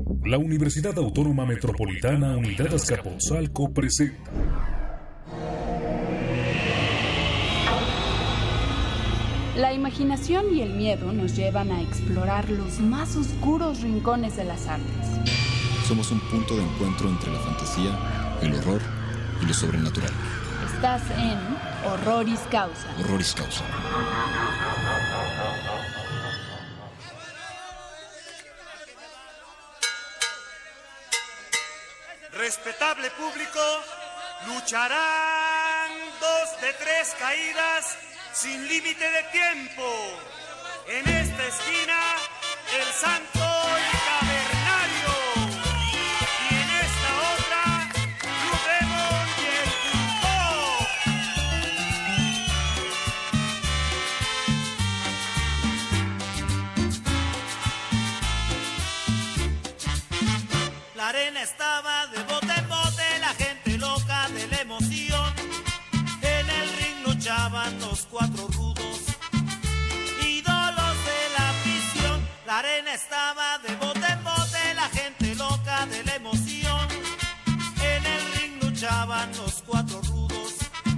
La Universidad Autónoma Metropolitana Unidad Azcapotzalco presenta La imaginación y el miedo nos llevan a explorar los más oscuros rincones de las artes. Somos un punto de encuentro entre la fantasía, el horror y lo sobrenatural. Estás en Horroris Causa. Horroris Causa. Respetable público, lucharán 2 de 3 caídas sin límite de tiempo. En esta esquina, el Santo y Cavernario. Y en esta otra, Blue Demon y el Bulldog. La arena estaba de bote en bote, la gente loca de la emoción. En el ring luchaban los 4 rudos, ídolos de la afición. La arena estaba de bote en bote, la gente loca de la emoción. En el ring luchaban los 4 rudos,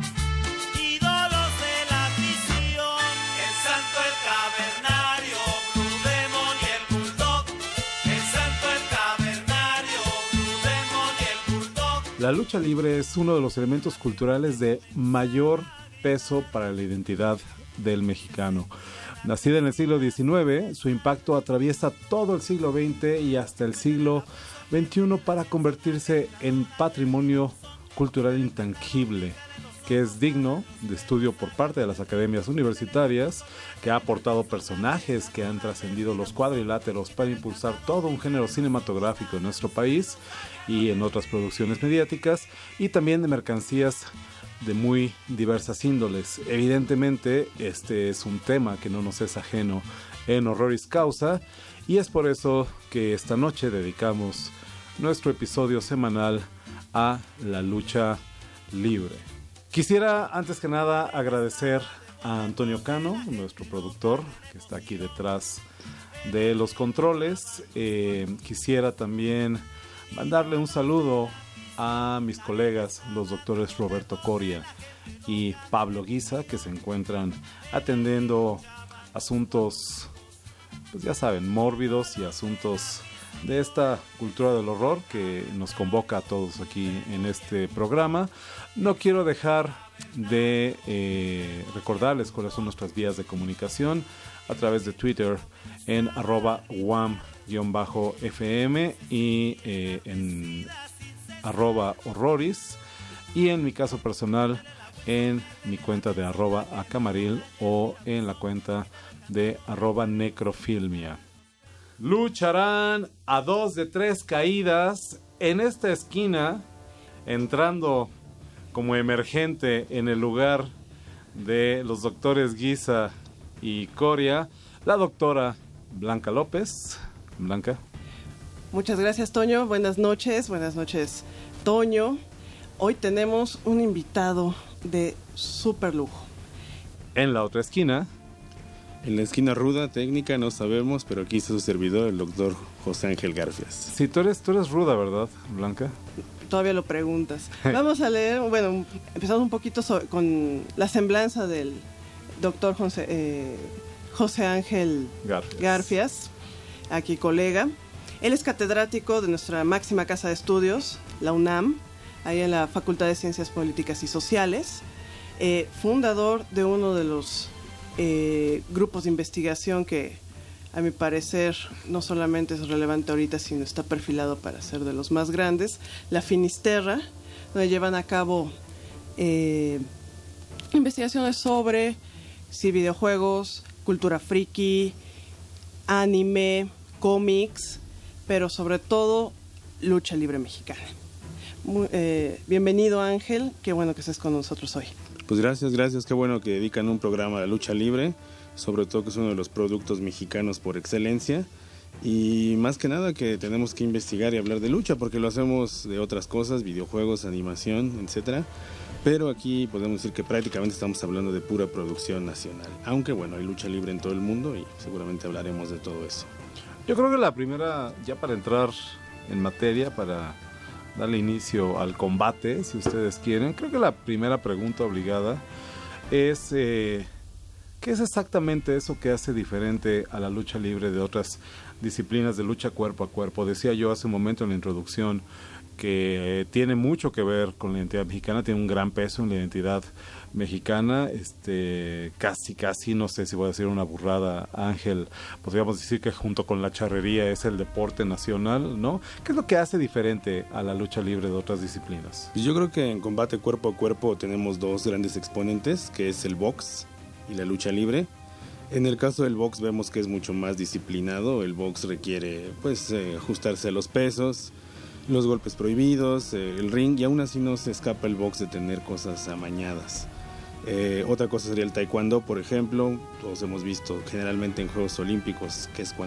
ídolos de la afición. El Santo, el Cavernario, Blue Demon y el Bulldog. El Santo, el Cavernario, Blue Demon y el Bulldog. La lucha libre es uno de los elementos culturales de mayor peso para la identidad del mexicano. Nacida en el siglo XIX, su impacto atraviesa todo el siglo XX y hasta el siglo XXI para convertirse en patrimonio cultural intangible, que es digno de estudio por parte de las academias universitarias, que ha aportado personajes que han trascendido los cuadriláteros para impulsar todo un género cinematográfico en nuestro país y en otras producciones mediáticas, y también de mercancías de muy diversas índoles. Evidentemente, este es un tema que no nos es ajeno en Horroris Causa, y es por eso que esta noche dedicamos nuestro episodio semanal a la lucha libre. Quisiera antes que nada agradecer a Antonio Cano, nuestro productor, que está aquí detrás de los controles. Quisiera también mandarle un saludo a mis colegas, los doctores Roberto Coria y Pablo Guisa, que se encuentran atendiendo asuntos, pues ya saben, mórbidos y asuntos de esta cultura del horror que nos convoca a todos aquí en este programa. No quiero dejar de recordarles cuáles son nuestras vías de comunicación a través de Twitter en @wam_fm y en @horroris, y en mi caso personal en mi cuenta de @acamaril o en la cuenta de @necrofilmia. Lucharán a 2 de 3 caídas en esta esquina, entrando como emergente en el lugar de los doctores Guisa y Coria, la doctora Blanca López. Blanca. Muchas gracias, Toño. Buenas noches, Toño. Hoy tenemos un invitado de súper lujo. En la otra esquina. En la esquina ruda, técnica, no sabemos, pero aquí está su servidor, el doctor José Ángel Garfias. Sí, tú eres ruda, ¿verdad, Blanca? Todavía lo preguntas. Vamos a leer, bueno, empezamos un poquito con la semblanza del doctor José Ángel Garfias, aquí colega. Él es catedrático de nuestra máxima casa de estudios, la UNAM, ahí en la Facultad de Ciencias Políticas y Sociales, fundador de uno de los grupos de investigación que, a mi parecer, no solamente es relevante ahorita, sino está perfilado para ser de los más grandes, la Finisterra, donde llevan a cabo investigaciones sobre videojuegos, cultura friki, anime, cómics, pero sobre todo lucha libre mexicana. Bienvenido, Ángel, qué bueno que estés con nosotros hoy. Pues gracias, qué bueno que dedican un programa a la lucha libre, sobre todo que es uno de los productos mexicanos por excelencia, y más que nada que tenemos que investigar y hablar de lucha, porque lo hacemos de otras cosas, videojuegos, animación, etcétera, pero aquí podemos decir que prácticamente estamos hablando de pura producción nacional, aunque bueno, hay lucha libre en todo el mundo y seguramente hablaremos de todo eso. Yo creo que la primera, ya para entrar en materia, para darle inicio al combate, si ustedes quieren, creo que la primera pregunta obligada es ¿qué es exactamente eso que hace diferente a la lucha libre de otras disciplinas de lucha cuerpo a cuerpo? Decía yo hace un momento en la introducción que tiene mucho que ver con la identidad mexicana, tiene un gran peso en la identidad mexicana, casi, no sé si voy a decir una burrada, Ángel, podríamos decir que junto con la charrería es el deporte nacional, ¿no? ¿Qué es lo que hace diferente a la lucha libre de otras disciplinas? Yo creo que en combate cuerpo a cuerpo tenemos dos grandes exponentes, que es el box y la lucha libre. En el caso del box vemos que es mucho más disciplinado, el box requiere ajustarse a los pesos, los golpes prohibidos, el ring, y aún así no se escapa el box de tener cosas amañadas. Otra cosa sería el taekwondo, por ejemplo. Todos hemos visto generalmente en Juegos Olímpicos, que es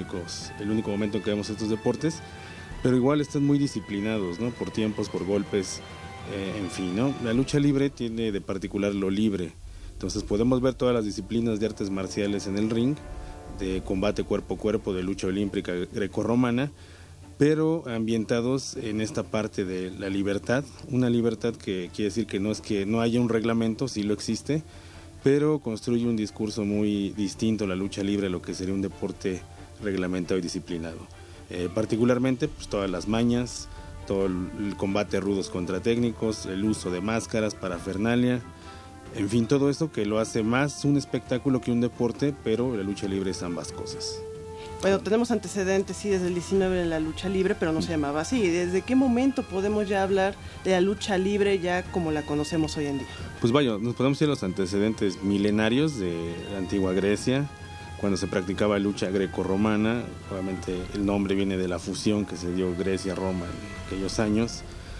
el único momento en que vemos estos deportes, pero igual están muy disciplinados, ¿no? Por tiempos, por golpes, en fin, ¿no? La lucha libre tiene de particular lo libre. Entonces podemos ver todas las disciplinas de artes marciales en el ring, de combate cuerpo a cuerpo, de lucha olímpica grecorromana, pero ambientados en esta parte de la libertad, una libertad que quiere decir que no es que no haya un reglamento, sí lo existe, pero construye un discurso muy distinto a la lucha libre, a lo que sería un deporte reglamentado y disciplinado. Particularmente, pues todas las mañas, todo el combate rudos contra técnicos, el uso de máscaras, parafernalia, en fin, todo eso que lo hace más un espectáculo que un deporte, pero la lucha libre es ambas cosas. Bueno, tenemos antecedentes, sí, desde el 19 de la lucha libre, pero no se llamaba así. ¿Desde qué momento podemos ya hablar de la lucha libre ya como la conocemos hoy en día? Pues vaya, nos podemos ir a los antecedentes milenarios de la antigua Grecia, cuando se practicaba lucha grecorromana. Obviamente el nombre viene de la fusión que se dio Grecia-Roma en aquellos años.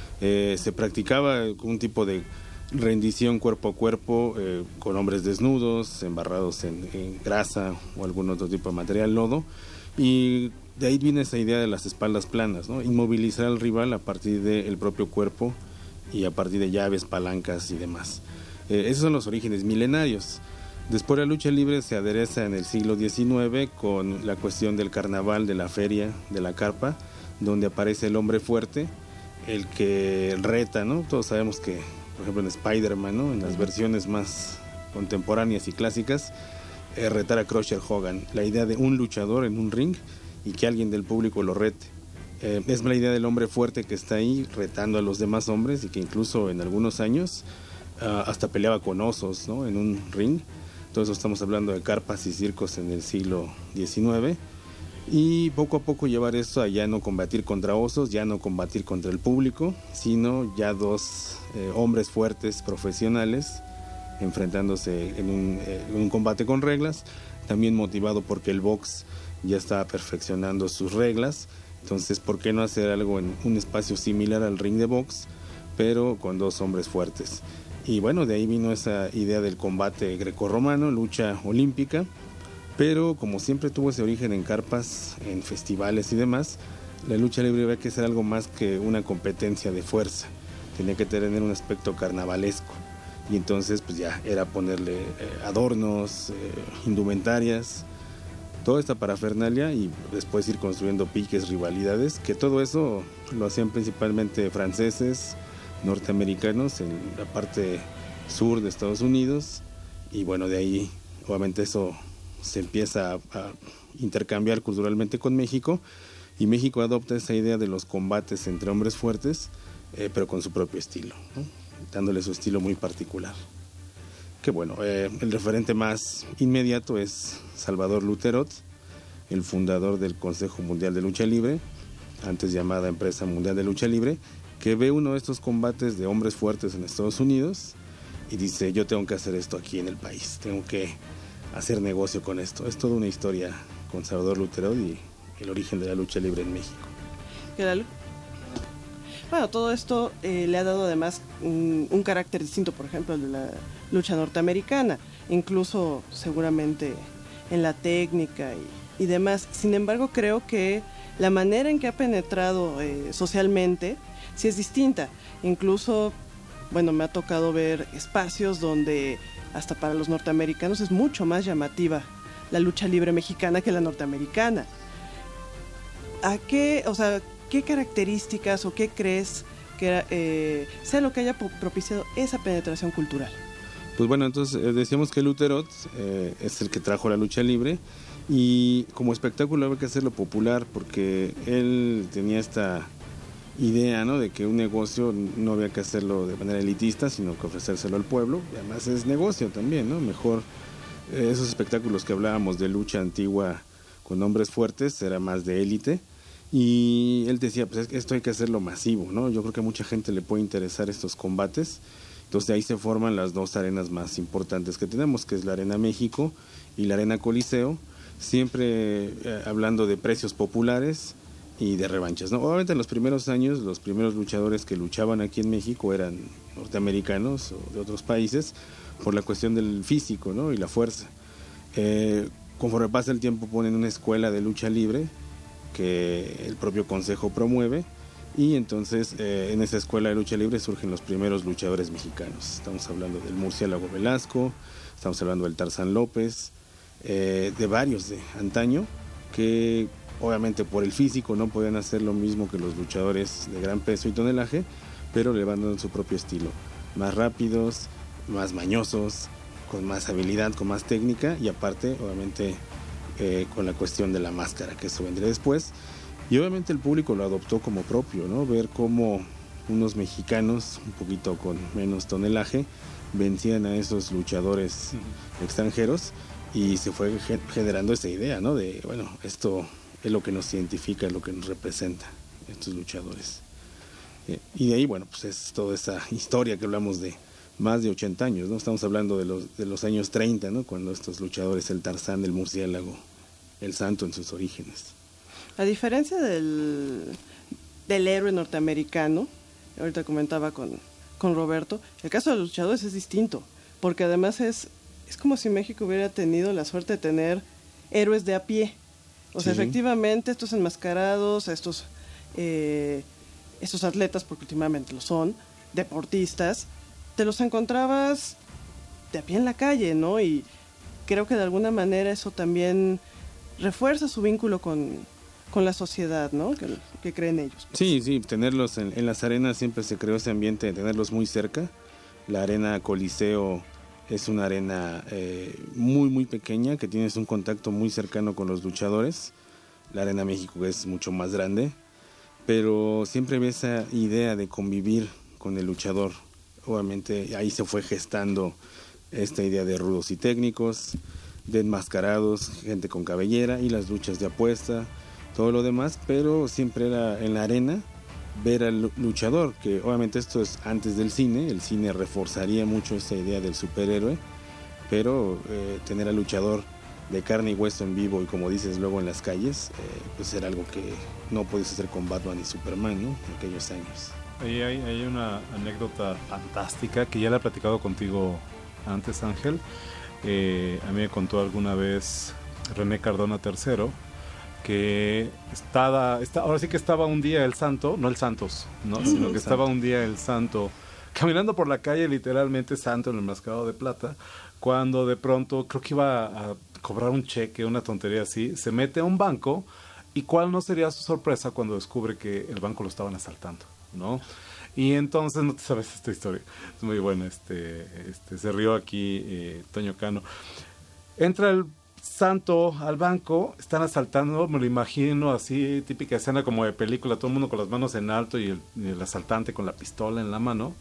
Se practicaba un tipo de rendición cuerpo a cuerpo, con hombres desnudos, embarrados en grasa o algún otro tipo de material, lodo, y de ahí viene esa idea de las espaldas planas, ¿no? Inmovilizar al rival a partir del propio cuerpo y a partir de llaves, palancas y demás. Esos son los orígenes milenarios. Después la lucha libre se adereza en el siglo XIX con la cuestión del carnaval, de la feria, de la carpa, donde aparece el hombre fuerte, el que reta, ¿no? Todos sabemos que, por ejemplo, en Spider-Man, ¿no? En las versiones más contemporáneas y clásicas, retar a Crusher Hogan. La idea de un luchador en un ring y que alguien del público lo rete. Es la idea del hombre fuerte que está ahí retando a los demás hombres y que incluso en algunos años hasta peleaba con osos, ¿no? En un ring. Entonces estamos hablando de carpas y circos en el siglo XIX. Y poco a poco llevar esto a ya no combatir contra osos, ya no combatir contra el público, sino ya dos hombres fuertes profesionales enfrentándose en un combate con reglas, también motivado porque el box ya está perfeccionando sus reglas. Entonces, ¿por qué no hacer algo en un espacio similar al ring de box, pero con dos hombres fuertes? Y bueno, de ahí vino esa idea del combate grecorromano, lucha olímpica, pero como siempre tuvo ese origen en carpas, en festivales y demás, la lucha libre había que ser algo más que una competencia de fuerza, tenía que tener un aspecto carnavalesco, y entonces pues ya era ponerle adornos, indumentarias, toda esta parafernalia, y después ir construyendo piques, rivalidades, que todo eso lo hacían principalmente franceses, norteamericanos en la parte sur de Estados Unidos, y bueno, de ahí obviamente eso se empieza a intercambiar culturalmente con México, y México adopta esa idea de los combates entre hombres fuertes, pero con su propio estilo, ¿no? Dándole su estilo muy particular. Que bueno, el referente más inmediato es Salvador Lutherot, el fundador del Consejo Mundial de Lucha Libre, antes llamada Empresa Mundial de Lucha Libre, que ve uno de estos combates de hombres fuertes en Estados Unidos y dice: yo tengo que hacer esto aquí en el país, tengo que hacer negocio con esto. Es toda una historia con Salvador Lutherot y el origen de la lucha libre en México. Bueno, todo esto le ha dado además un carácter distinto, por ejemplo, al de la lucha norteamericana, incluso seguramente en la técnica y demás. Sin embargo, creo que la manera en que ha penetrado socialmente sí es distinta. Incluso, bueno, me ha tocado ver espacios donde hasta para los norteamericanos es mucho más llamativa la lucha libre mexicana que la norteamericana. ¿qué características o qué crees que sea lo que haya propiciado esa penetración cultural? Pues bueno, entonces decíamos que Lutherot es el que trajo la lucha libre, y como espectáculo había que hacerlo popular, porque él tenía esta idea, ¿no?, de que un negocio no había que hacerlo de manera elitista, sino que ofrecérselo al pueblo, y además es negocio también, ¿no? Mejor esos espectáculos que hablábamos de lucha antigua con hombres fuertes era más de élite, y él decía, pues esto hay que hacerlo masivo, ¿no? Yo creo que a mucha gente le puede interesar estos combates. Entonces de ahí se forman las dos arenas más importantes que tenemos, que es la Arena México y la Arena Coliseo, siempre hablando de precios populares y de revanchas, ¿no? Obviamente en los primeros años, los primeros luchadores que luchaban aquí en México eran norteamericanos o de otros países, por la cuestión del físico, ¿no?, y la fuerza. Conforme pasa el tiempo ponen una escuela de lucha libre que el propio consejo promueve, y entonces en esa escuela de lucha libre surgen los primeros luchadores mexicanos. Estamos hablando del Murciélago Velasco, estamos hablando del Tarzán López, de varios de antaño, que obviamente por el físico no podían hacer lo mismo que los luchadores de gran peso y tonelaje, pero le van dando su propio estilo, más rápidos, más mañosos, con más habilidad, con más técnica, y aparte obviamente con la cuestión de la máscara, que eso vendría después. Y obviamente el público lo adoptó como propio, ¿no? Ver cómo unos mexicanos, un poquito con menos tonelaje, vencían a esos luchadores extranjeros, y se fue generando esa idea, ¿no? De, bueno, esto es lo que nos identifica, es lo que nos representa, estos luchadores. Y de ahí, bueno, pues es toda esa historia que hablamos de más de 80 años, ¿no? Estamos hablando de los años 30, ¿no? Cuando estos luchadores, el Tarzán, el Murciélago, el Santo en sus orígenes. A diferencia del héroe norteamericano, ahorita comentaba con Roberto, el caso de los luchadores es distinto, porque además es como si México hubiera tenido la suerte de tener héroes de a pie. O sea, efectivamente, estos enmascarados, estos atletas, porque últimamente lo son, deportistas, te los encontrabas de a pie en la calle, ¿no? Y creo que de alguna manera eso también refuerza su vínculo con la sociedad, ¿no? Que creen ellos. Pues. Sí, tenerlos en las arenas siempre se creó ese ambiente de tenerlos muy cerca. La Arena Coliseo es una arena muy, muy pequeña, que tienes un contacto muy cercano con los luchadores. La Arena México es mucho más grande, pero siempre había esa idea de convivir con el luchador. Obviamente ahí se fue gestando esta idea de rudos y técnicos, de enmascarados, gente con cabellera, y las luchas de apuesta, todo lo demás, pero siempre era en la arena ver al luchador, que obviamente esto es antes del cine. El cine reforzaría mucho esta idea del superhéroe, pero tener al luchador de carne y hueso en vivo, y como dices, luego en las calles, pues era algo que no podías hacer con Batman y Superman, ¿no?, en aquellos años. Ahí hay una anécdota fantástica que ya la he platicado contigo antes, Ángel. A mí me contó alguna vez René Cardona III que ahora sí que estaba un día el Santo, no el Santos, ¿no? Sino que estaba un día el Santo caminando por la calle, literalmente Santo en el Enmascarado de Plata, cuando de pronto, creo que iba a cobrar un cheque, una tontería así, se mete a un banco, y cuál no sería su sorpresa cuando descubre que el banco lo estaban asaltando, ¿no? Y entonces, no te sabes esta historia, es muy buena, se rió aquí Toño Cano. Entra el Santo al banco, están asaltando, me lo imagino así, típica escena como de película, todo el mundo con las manos en alto y el asaltante con la pistola en la mano.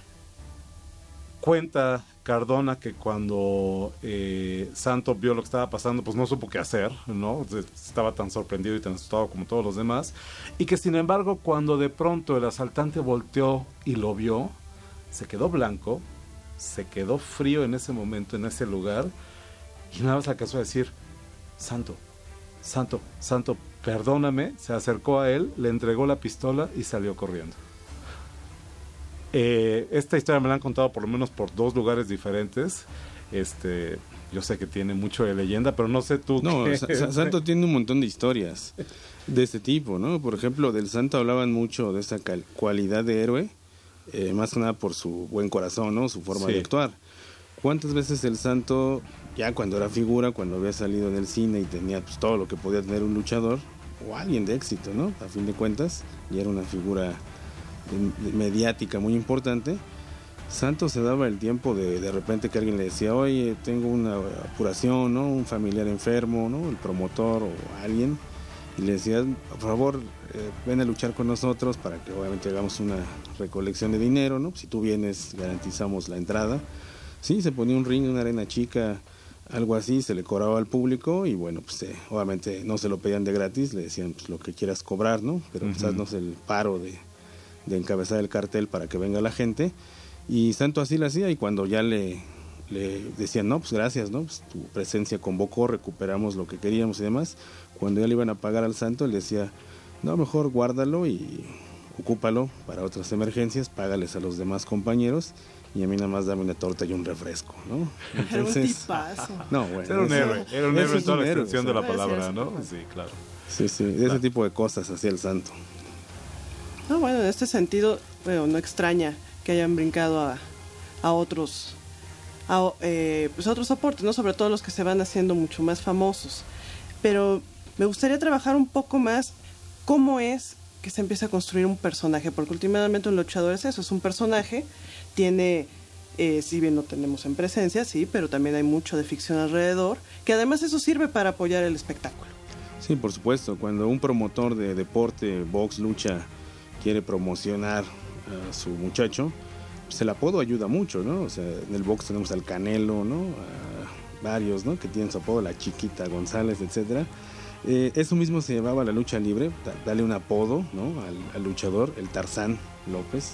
Cuenta Cardona que cuando Santo vio lo que estaba pasando, pues no supo qué hacer, ¿no? Estaba tan sorprendido y tan asustado como todos los demás, y que sin embargo cuando de pronto el asaltante volteó y lo vio, se quedó blanco, se quedó frío en ese momento, en ese lugar, y nada más alcanzó a decir: Santo, Santo, Santo, perdóname. Se acercó a él, le entregó la pistola y salió corriendo. Esta historia me la han contado por lo menos por 2 lugares diferentes. Yo sé que tiene mucho de leyenda, pero no sé tú. No, Santo tiene un montón de historias de este tipo, ¿no? Por ejemplo, del Santo hablaban mucho de esa cualidad de héroe, más que nada por su buen corazón, ¿no? Su forma de actuar. ¿Cuántas veces el Santo, ya cuando era figura, cuando había salido del cine y tenía pues todo lo que podía tener un luchador, alguien de éxito, ¿no? A fin de cuentas, ya era una figura mediática muy importante. Santo se daba el tiempo de repente que alguien le decía, oye, tengo una apuración, ¿no? Un familiar enfermo, ¿no? El promotor o alguien, y le decía, por favor, ven a luchar con nosotros para que obviamente hagamos una recolección de dinero, ¿no? Si tú vienes, garantizamos la entrada. Sí, se ponía un ring, una arena chica, algo así, se le cobraba al público y bueno, pues obviamente no se lo pedían de gratis, le decían pues lo que quieras cobrar, ¿no? Pero pues haznos el paro de encabezar el cartel para que venga la gente. Y Santo así lo hacía, y cuando ya le decían, no, pues gracias, ¿no? Pues tu presencia convocó, recuperamos lo que queríamos y demás. Cuando ya le iban a pagar al Santo, él decía, no, mejor guárdalo y ocúpalo para otras emergencias, págales a los demás compañeros y a mí nada más dame una torta y un refresco, ¿no? Entonces, era un tipazo. No, bueno, era un héroe en toda la extensión de la palabra, ¿no? Sí, claro. Sí, ese tipo de cosas hacía el Santo. No, bueno, en este sentido, bueno, no extraña que hayan brincado a otros pues a otros aportes, ¿no? Sobre todo los que se van haciendo mucho más famosos. Pero me gustaría trabajar un poco más cómo es que se empieza a construir un personaje, porque últimamente un luchador es eso, es un personaje, tiene, si bien no tenemos en presencia, sí, pero también hay mucho de ficción alrededor, que además eso sirve para apoyar el espectáculo. Sí, por supuesto, cuando un promotor de deporte, box, lucha, quiere promocionar a su muchacho, pues el apodo ayuda mucho, ¿no? O sea, en el box tenemos al Canelo, ¿no? A varios, ¿no? Que tienen su apodo, la Chiquita González, etcétera. Eso mismo se llevaba a la lucha libre, darle un apodo, ¿no? Al luchador, el Tarzán López.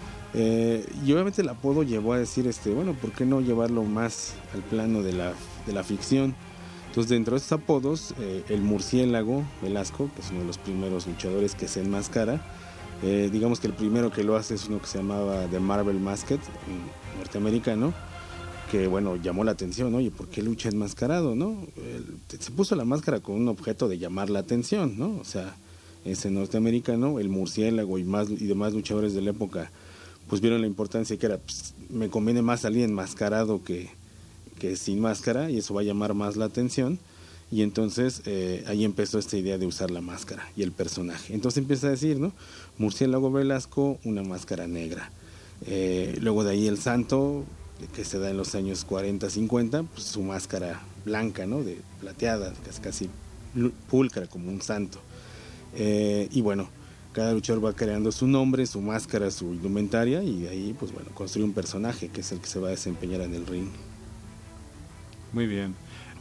Y obviamente el apodo llevó a decir, bueno, ¿por qué no llevarlo más al plano de la ficción? Entonces, dentro de estos apodos, el Murciélago Velasco, que es uno de los primeros luchadores que se enmascara, digamos que el primero que lo hace es uno que se llamaba The Marvel Masked, norteamericano, que bueno, llamó la atención, oye, ¿por qué lucha enmascarado, no? Se puso la máscara con un objeto de llamar la atención, ¿no? O sea, ese norteamericano, el Murciélago y demás luchadores de la época, pues vieron la importancia que era, pues, me conviene más salir enmascarado que sin máscara, y eso va a llamar más la atención. Y entonces ahí empezó esta idea de usar la máscara y el personaje. Entonces empieza a decir, ¿no? Murciélago Velasco, una máscara negra. Luego de ahí el Santo, que se da en los años 40, 50, pues su máscara blanca, ¿no? De plateada, casi pulcra, como un santo. Y bueno, cada luchador va creando su nombre, su máscara, su indumentaria, y de ahí, pues bueno, construye un personaje que es el que se va a desempeñar en el ring. Muy bien.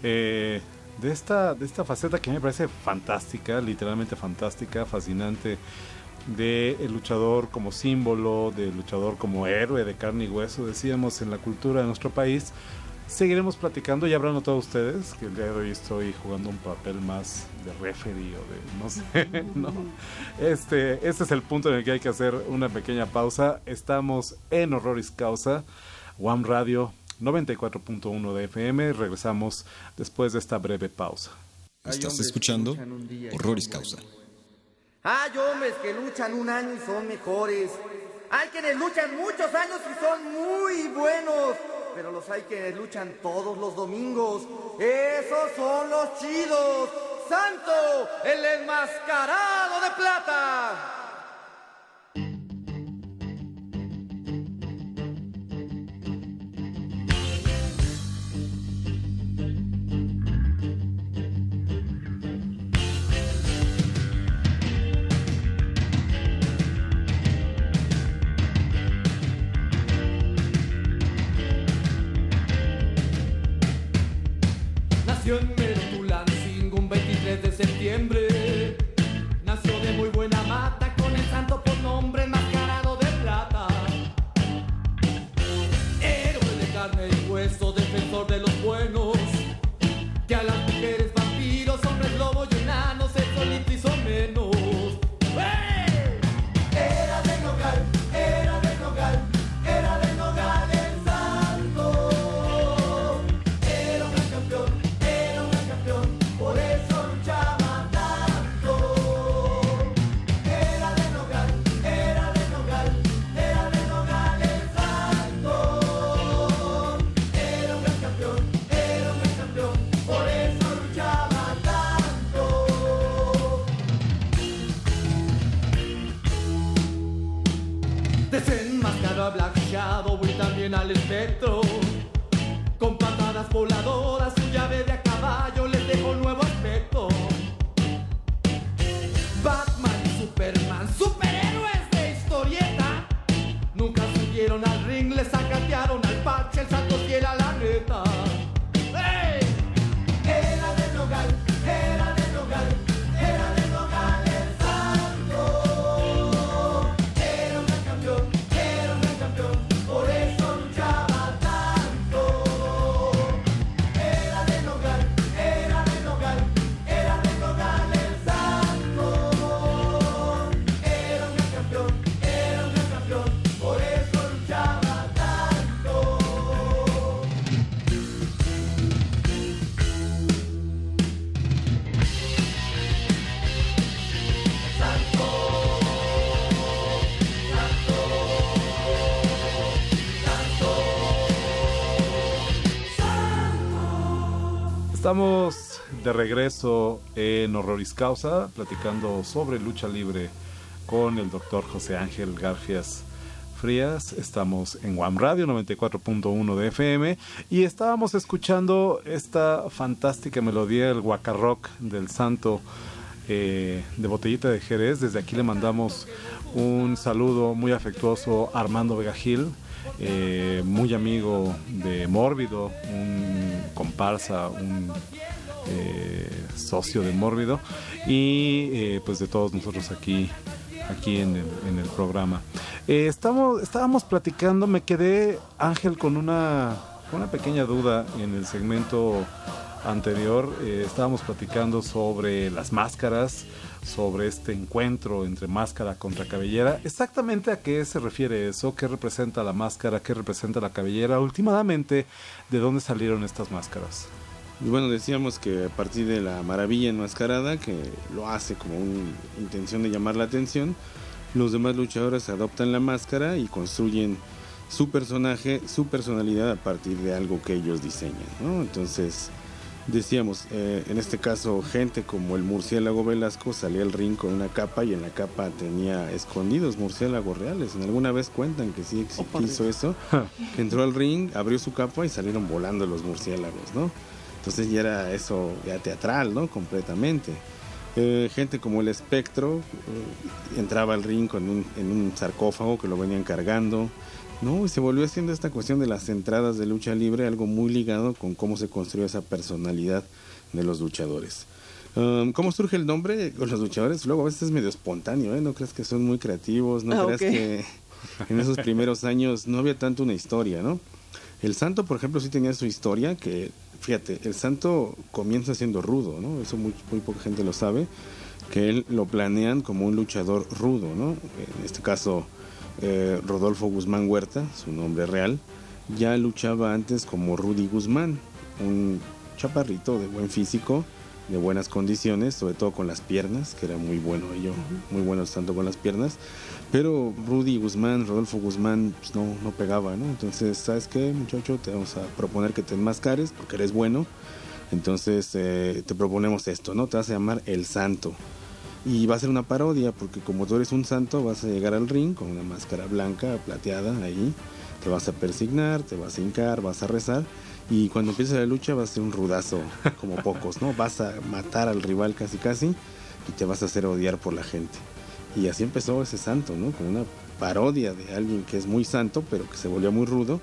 De esta faceta que me parece fantástica, literalmente fantástica, fascinante, de el luchador como símbolo, del luchador como héroe de carne y hueso, decíamos, en la cultura de nuestro país, seguiremos platicando. Ya habrán notado ustedes que el día de hoy estoy jugando un papel más de referee o de no sé, ¿no? Este es el punto en el que hay que hacer una pequeña pausa. Estamos en Horroris Causa, One Radio 94.1 de FM. Regresamos después de esta breve pausa. Estás escuchando Horroris Causa. Hay hombres que luchan un año y son mejores. Hay quienes luchan muchos años y son muy buenos. Pero los hay que luchan todos los domingos. Esos son los chidos. Santo, el enmascarado de plata. Nació en Metulancingo un 23 de septiembre. Nació de muy buena mata con el santo por nombre enmascarado de plata. Héroe de carne y hueso, defensor de los buenos, que a las mujeres vampiros, hombres lobos y enanos él solito hizo menos. ¡Hey! Era de Nogal, era de Nogal, era de Nogal el santo. Era un gran campeón, por eso luchaba tanto. Desenmascaro a Black Shadow y también al espectro. Con patadas voladoras, su llave de a caballo les dejo nuevo aspecto. Batman y Superman, superhéroes de historieta, nunca subieron al ring, les sacatearon al parche, el santo fiel a la neta. ¡Hey! Era del Nogal, era del Nogal, era del Nogal el santo. Era un gran campeón, por eso luchaba tanto. Era del Nogal, era del Nogal, era del Nogal el santo. Era un gran campeón, por eso luchaba tanto. Estamos de regreso en Horroris Causa, platicando sobre lucha libre con el doctor José Ángel Garfias Frías. Estamos en Guam Radio 94.1 de FM y estábamos escuchando esta fantástica melodía, el Guacarrock del Santo de Botellita de Jerez. Desde aquí le mandamos un saludo muy afectuoso a Armando Vega Gil, muy amigo de Mórbido, un comparsa, un socio de Mórbido y pues de todos nosotros aquí en el programa. Estábamos platicando, me quedé, Ángel, con una pequeña duda en el segmento anterior. Estábamos platicando sobre las máscaras, sobre este encuentro entre máscara contra cabellera. ¿Exactamente a qué se refiere eso? ¿Qué representa la máscara? ¿Qué representa la cabellera? Últimamente, ¿de dónde salieron estas máscaras? Y bueno, decíamos que a partir de la maravilla enmascarada, que lo hace como una intención de llamar la atención, los demás luchadores adoptan la máscara y construyen su personaje, su personalidad a partir de algo que ellos diseñan, ¿no? Entonces, decíamos, en este caso, gente como el murciélago Velasco salía al ring con una capa y en la capa tenía escondidos murciélagos reales. En alguna vez cuentan que sí hizo eso, que entró al ring, abrió su capa y salieron volando los murciélagos, ¿no? Entonces ya era eso, ya teatral, ¿no? Completamente. Gente como el Espectro entraba al ring en un sarcófago que lo venían cargando, ¿no? Y se volvió haciendo esta cuestión de las entradas de lucha libre, algo muy ligado con cómo se construyó esa personalidad de los luchadores. ¿Cómo surge el nombre con los luchadores? Luego a veces es medio espontáneo, ¿eh? No creas que son muy creativos, no creas que en esos primeros años no había tanto una historia, ¿no? El Santo, por ejemplo, sí tenía su historia, que, fíjate, el Santo comienza siendo rudo, ¿no? Eso muy poca gente lo sabe, que él lo planean como un luchador rudo, ¿no? En este caso, Rodolfo Guzmán Huerta, su nombre real, ya luchaba antes como Rudy Guzmán, un chaparrito de buen físico, de buenas condiciones, sobre todo con las piernas, que era muy bueno muy bueno tanto con las piernas, pero Rudy Guzmán, Rodolfo Guzmán, pues no pegaba, ¿no? Entonces, ¿sabes qué, muchacho? Te vamos a proponer que te enmascares porque eres bueno, entonces te proponemos esto, ¿no? Te vas a llamar El Santo. Y va a ser una parodia, porque como tú eres un santo, vas a llegar al ring con una máscara blanca, plateada, ahí, te vas a persignar, te vas a hincar, vas a rezar, y cuando empiece la lucha vas a ser un rudazo como pocos, ¿no? Vas a matar al rival casi, y te vas a hacer odiar por la gente. Y así empezó ese santo, ¿no? Con una parodia de alguien que es muy santo, pero que se volvió muy rudo,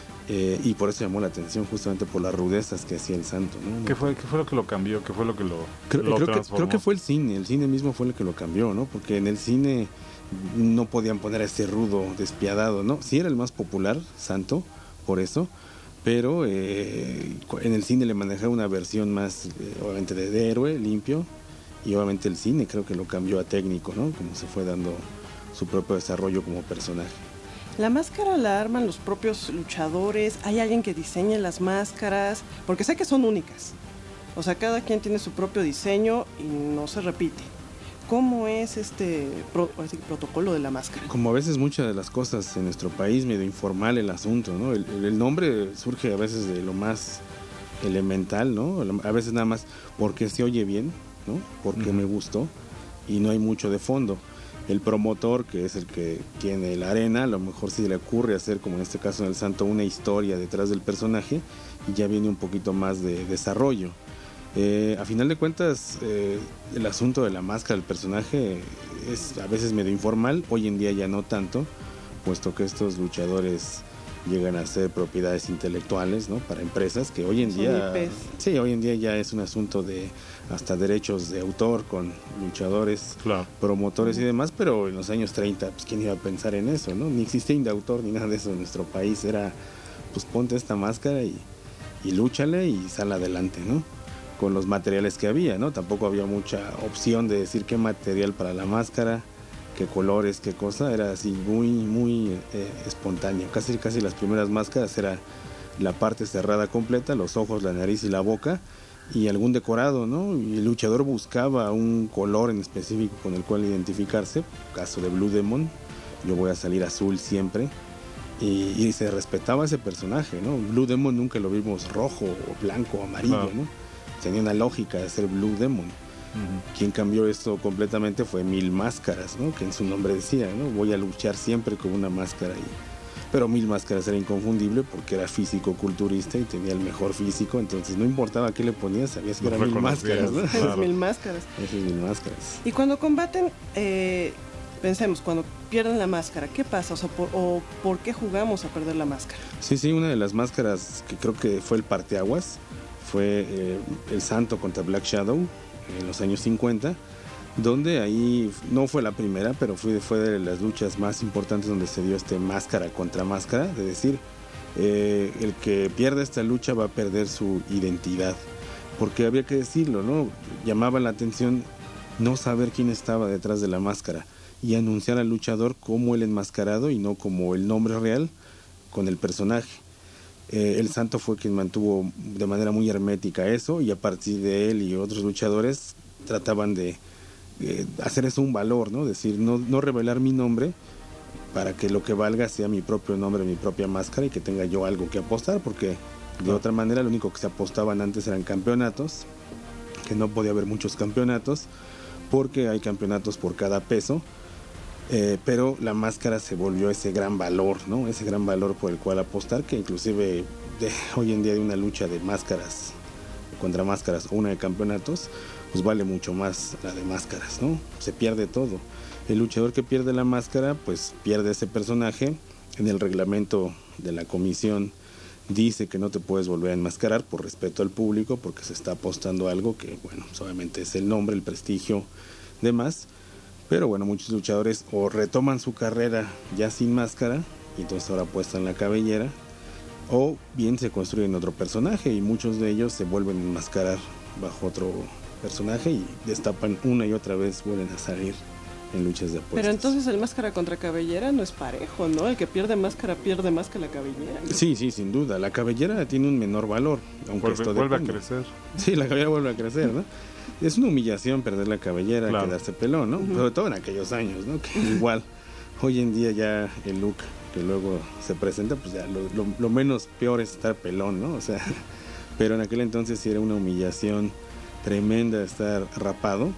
y por eso llamó la atención, justamente por las rudezas que hacía el santo, ¿no? ¿Qué fue lo que lo cambió? ¿Qué fue lo que lo transformó? Creo que fue el cine mismo fue el que lo cambió, ¿no? Porque en el cine no podían poner a ese rudo despiadado, ¿no? Sí era el más popular, santo, por eso, pero en el cine le manejaba una versión más, obviamente, de héroe, limpio, y obviamente el cine creo que lo cambió a técnico, ¿no? Como se fue dando su propio desarrollo como personaje. La máscara la arman los propios luchadores, hay alguien que diseña las máscaras, porque sé que son únicas. O sea, cada quien tiene su propio diseño y no se repite. ¿Cómo es este protocolo de la máscara? Como a veces muchas de las cosas en nuestro país, medio informal el asunto, ¿no? El nombre surge a veces de lo más elemental, ¿no? A veces nada más porque se oye bien, ¿no? Porque me gustó y no hay mucho de fondo. el promotor, que es el que tiene la arena, a lo mejor sí le ocurre hacer, como en este caso en el Santo, una historia detrás del personaje y ya viene un poquito más de desarrollo. A final de cuentas, el asunto de la máscara del personaje es a veces medio informal, hoy en día ya no tanto, puesto que estos luchadores llegan a ser propiedades intelectuales, ¿no? Para empresas que hoy en día, sí, hoy en día ya es un asunto de hasta derechos de autor con luchadores, claro, promotores y demás, pero en los años 30, pues quién iba a pensar en eso, ¿no? Ni existía de autor ni nada de eso en nuestro país, era pues ponte esta máscara y lúchale y sal adelante, ¿no? Con los materiales que había, ¿no? Tampoco había mucha opción de decir qué material para la máscara, qué colores, qué cosa, era así muy espontáneo. Casi las primeras máscaras era la parte cerrada completa, los ojos, la nariz y la boca y algún decorado, ¿no? Y el luchador buscaba un color en específico con el cual identificarse. Caso de Blue Demon, yo voy a salir azul siempre y se respetaba ese personaje, ¿no? Blue Demon nunca lo vimos rojo, blanco, amarillo, ¿no? Tenía una lógica de ser Blue Demon. Quien cambió esto completamente fue Mil Máscaras, ¿no? Que en su nombre decía, ¿no? Voy a luchar siempre con una máscara. Pero Mil Máscaras era inconfundible porque era físico-culturista y tenía el mejor físico, entonces no importaba qué le ponías, sabías que era Mil Máscaras, ¿no? Claro. Mil Máscaras. Esas Mil Máscaras. Y cuando combaten, pensemos, cuando pierden la máscara, ¿qué pasa? O sea, ¿por qué jugamos a perder la máscara? Sí, una de las máscaras que creo que fue el parteaguas fue el Santo contra Black Shadow en los años 50, donde ahí no fue la primera, pero fue de las luchas más importantes donde se dio máscara contra máscara, de decir, el que pierda esta lucha va a perder su identidad, porque había que decirlo, ¿no? Llamaba la atención no saber quién estaba detrás de la máscara y anunciar al luchador como el enmascarado y no como el nombre real con el personaje. El Santo fue quien mantuvo de manera muy hermética eso, y a partir de él y otros luchadores trataban de hacer eso un valor, ¿no? Decir, no revelar mi nombre para que lo que valga sea mi propio nombre, mi propia máscara, y que tenga yo algo que apostar, porque de otra manera lo único que se apostaban antes eran campeonatos, que no podía haber muchos campeonatos porque hay campeonatos por cada peso. Pero la máscara se volvió ese gran valor, ¿no? Ese gran valor por el cual apostar, que inclusive hoy en día de una lucha de máscaras contra máscaras o una de campeonatos, pues vale mucho más la de máscaras, ¿no? Se pierde todo. El luchador que pierde la máscara, pues pierde ese personaje. En el reglamento de la comisión dice que no te puedes volver a enmascarar por respeto al público, porque se está apostando algo que, bueno, obviamente es el nombre, el prestigio, demás. Pero bueno, muchos luchadores o retoman su carrera ya sin máscara y entonces ahora apuestan la cabellera, o bien se construyen otro personaje y muchos de ellos se vuelven a enmascarar bajo otro personaje y destapan una y otra vez, vuelven a salir en luchas de apuestas. Pero entonces el máscara contra cabellera no es parejo, ¿no? El que pierde máscara pierde más que la cabellera, ¿no? Sí, sin duda. La cabellera tiene un menor valor, aunque vuelve a crecer. Sí, la cabellera vuelve a crecer, ¿no? Es una humillación perder la cabellera, claro, quedarse pelón, ¿no? Sobre todo en aquellos años, ¿no? Que igual, hoy en día ya el look que luego se presenta, pues ya lo menos peor es estar pelón, ¿no? O sea, pero en aquel entonces sí era una humillación tremenda estar rapado.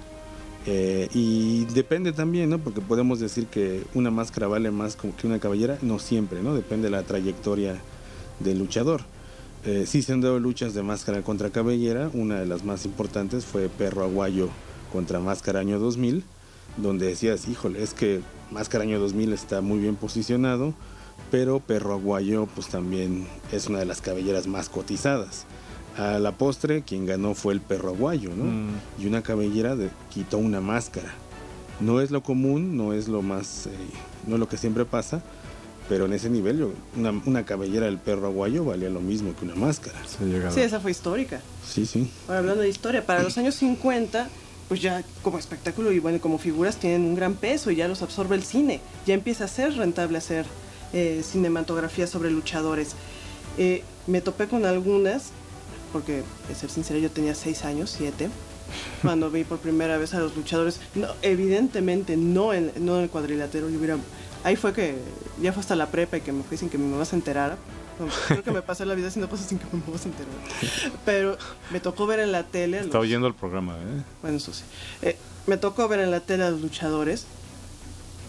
Y depende también, ¿no? Porque podemos decir que una máscara vale más como que una cabellera, no siempre, ¿no? Depende de la trayectoria del luchador. Sí se han dado luchas de máscara contra cabellera. Una de las más importantes fue Perro Aguayo contra Máscara Año 2000, donde decías, híjole, es que Máscara Año 2000 está muy bien posicionado, pero Perro Aguayo pues también es una de las cabelleras más cotizadas. A la postre, quien ganó fue el Perro Aguayo, ¿no? Y una cabellera quitó una máscara. No es lo común, no es lo más, no es lo que siempre pasa, pero en ese nivel una cabellera del Perro Aguayo valía lo mismo que una máscara. Sí, esa fue histórica. Sí. Ahora, hablando de historia, para los años 50, pues ya como espectáculo y bueno, como figuras tienen un gran peso y ya los absorbe el cine. Ya empieza a ser rentable hacer cinematografía sobre luchadores. Me topé con algunas, porque, de ser sincera, yo tenía 6 años, 7, cuando vi por primera vez a los luchadores. No, evidentemente no en el cuadrilátero. Ahí fue que ya fue hasta la prepa y que me fui sin que mi mamá se enterara. Creo que me pasé la vida haciendo cosas sin que mi mamá se enterara. Pero me tocó ver en la tele... Está oyendo el programa, Bueno, eso sí. Me tocó ver en la tele a los luchadores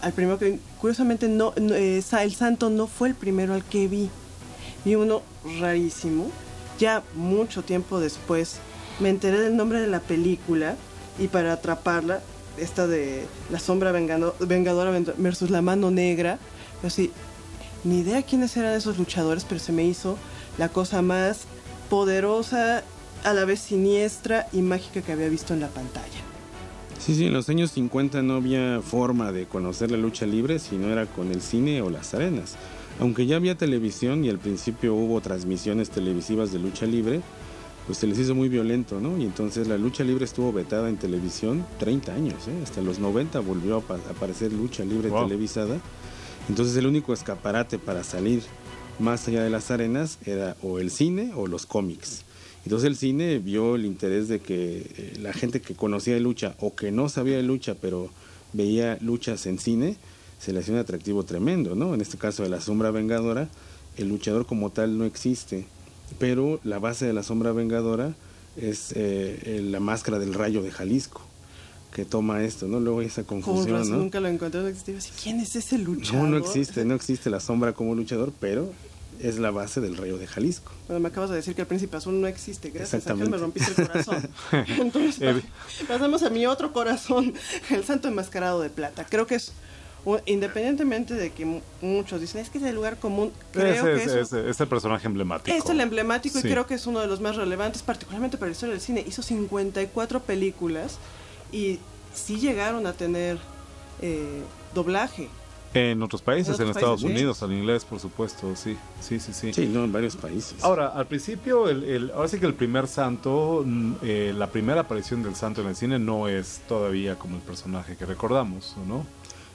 al primero que curiosamente el Santo no fue el primero al que vi uno rarísimo. Ya mucho tiempo después me enteré del nombre de la película y para atraparla, esta de La Sombra Vengadora versus La Mano Negra, así, ni idea quiénes eran esos luchadores, pero se me hizo la cosa más poderosa, a la vez siniestra y mágica que había visto en la pantalla. Sí, en los años 50 no había forma de conocer la lucha libre si no era con el cine o las arenas. Aunque ya había televisión y al principio hubo transmisiones televisivas de lucha libre, pues se les hizo muy violento, ¿no? Y entonces la lucha libre estuvo vetada en televisión 30 años, hasta los 90 volvió a aparecer lucha libre televisada. Entonces el único escaparate para salir más allá de las arenas era o el cine o los cómics. Entonces el cine vio el interés de que la gente que conocía de lucha o que no sabía de lucha pero veía luchas en cine, se le hacía un atractivo tremendo, ¿no? En este caso de La Sombra Vengadora, el luchador como tal no existe, pero la base de La Sombra Vengadora es la máscara del Rayo de Jalisco, que toma esto, ¿no? Luego esa confusión, razón, ¿no? Nunca lo encontré, no existía. ¿Quién es ese luchador? No existe la sombra como luchador, pero es la base del Rayo de Jalisco. Bueno, me acabas de decir que el Príncipe Azul no existe. Gracias, Ángel, me rompiste el corazón. Entonces, pasamos a mi otro corazón, el Santo Enmascarado de Plata. Creo que es, independientemente de que muchos dicen, es que es el lugar común, creo que es el personaje emblemático. Es el emblemático sí. Y creo que es uno de los más relevantes, particularmente para la historia del cine. Hizo 54 películas y sí llegaron a tener doblaje. En otros países, en Estados países, Unidos, al inglés, por supuesto, sí. Sí, no, en varios países. Ahora, al principio, ahora sí que el primer santo, la primera aparición del santo en el cine no es todavía como el personaje que recordamos, ¿no?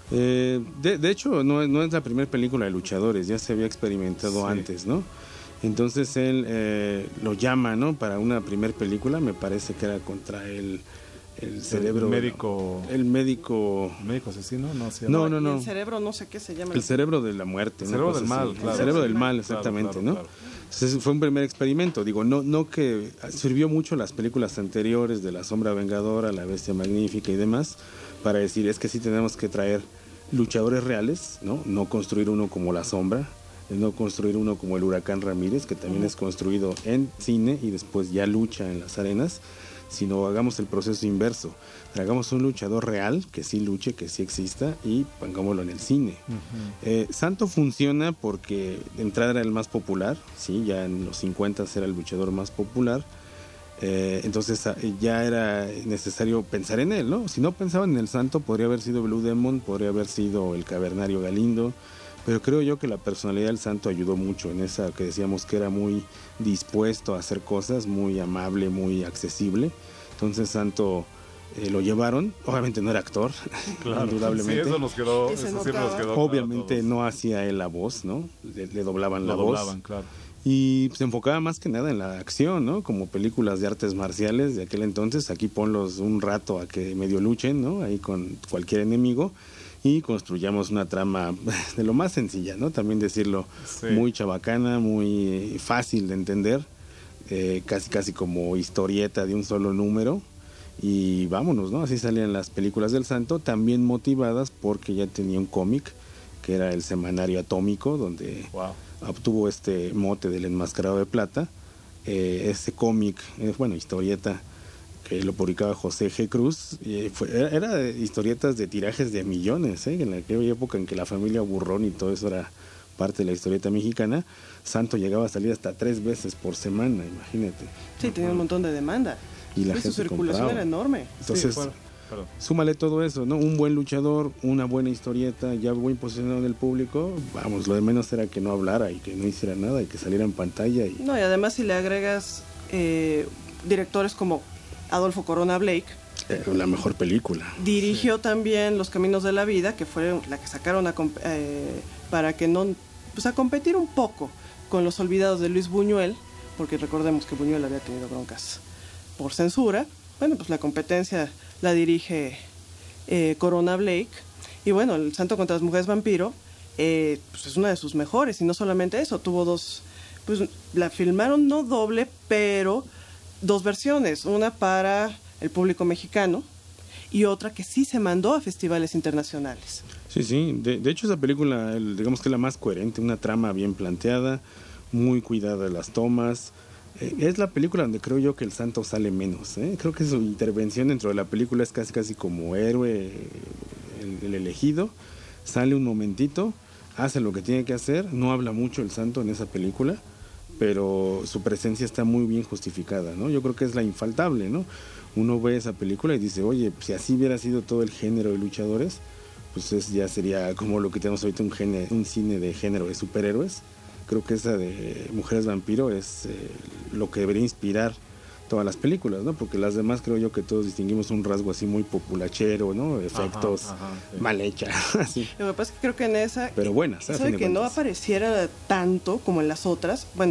De hecho, no es la primera película de luchadores, ya se había experimentado antes, ¿no? Entonces él lo llama, ¿no? Para una primera película, me parece que era contra el cerebro. El médico asesino, no. El cerebro, no sé qué se llama. El cerebro de la muerte. El cerebro del mal, claro. El cerebro del mal, exactamente, claro. Entonces fue un primer experimento. Digo, no que sirvió mucho las películas anteriores de La Sombra Vengadora, La Bestia Magnífica y demás, para decir, es que sí tenemos que traer luchadores reales, no construir uno como La Sombra, no construir uno como el Huracán Ramírez, que también es construido en cine y después ya lucha en las arenas, sino hagamos el proceso inverso, tragamos un luchador real que sí luche, que sí exista y pongámoslo en el cine. Santo funciona porque de entrada era el más popular, sí, ya en los 50 era el luchador más popular, entonces ya era necesario pensar en él, ¿no? Si no pensaban en el Santo, podría haber sido Blue Demon, podría haber sido el Cavernario Galindo, pero creo yo que la personalidad del Santo ayudó mucho en esa que decíamos que era muy dispuesto a hacer cosas, muy amable, muy accesible. Entonces Santo lo llevaron, obviamente no era actor, claro, indudablemente. Sí, eso nos quedó obviamente claro, no hacía él la voz, ¿no? Le doblaban la voz. Claro. Y se enfocaba más que nada en la acción, ¿no? Como películas de artes marciales de aquel entonces, aquí ponlos un rato a que medio luchen, ¿no? Ahí con cualquier enemigo. Y construyamos una trama de lo más sencilla, ¿no? También decirlo, muy chabacana, muy fácil de entender, casi como historieta de un solo número, y vámonos, ¿no? Así salían las películas del Santo, también motivadas porque ya tenía un cómic, que era el Semanario Atómico, donde obtuvo este mote del Enmascarado de Plata. Ese cómic, historieta, que lo publicaba José G. Cruz, era historietas de tirajes de millones, en aquella época en que la familia Burrón y todo eso era parte de la historieta mexicana. Santo llegaba a salir hasta 3 veces por semana, imagínate. Sí, tenía un montón de demanda. Y la gente su circulación compraba. Era enorme. Entonces, súmale todo eso, ¿no? Un buen luchador, una buena historieta, ya buen posicionado en el público, vamos, lo de menos era que no hablara y que no hiciera nada y que saliera en pantalla. No, y además si le agregas directores como Adolfo Corona Blake, la mejor película. Dirigió también Los Caminos de la Vida, que fue la que sacaron para que no, pues a competir un poco con Los Olvidados de Luis Buñuel, porque recordemos que Buñuel había tenido broncas por censura. Bueno, pues la competencia la dirige Corona Blake, y bueno, El Santo contra las Mujeres Vampiro, pues es una de sus mejores, y no solamente eso, tuvo 2, pues la filmaron no doble, pero 2 versiones, una para el público mexicano y otra que sí se mandó a festivales internacionales. Sí, de hecho esa película, digamos que es la más coherente, una trama bien planteada, muy cuidada de las tomas. Es la película donde creo yo que el santo sale menos, creo que su intervención dentro de la película es casi como héroe, el elegido, sale un momentito, hace lo que tiene que hacer, no habla mucho el santo en esa película, pero su presencia está muy bien justificada, ¿no? Yo creo que es la infaltable, ¿no? Uno ve esa película y dice, oye, si así hubiera sido todo el género de luchadores, pues ya sería como lo que tenemos ahorita, un cine de género de superhéroes. Creo que esa de Mujeres Vampiro es lo que debería inspirar todas las películas, ¿no? Porque las demás creo yo que todos distinguimos un rasgo así muy populachero, ¿no? Efectos sí. Mal hechas. Así. Lo que pasa es que creo que en esa... Pero buenas. Eso de que no apareciera tanto como en las otras, bueno,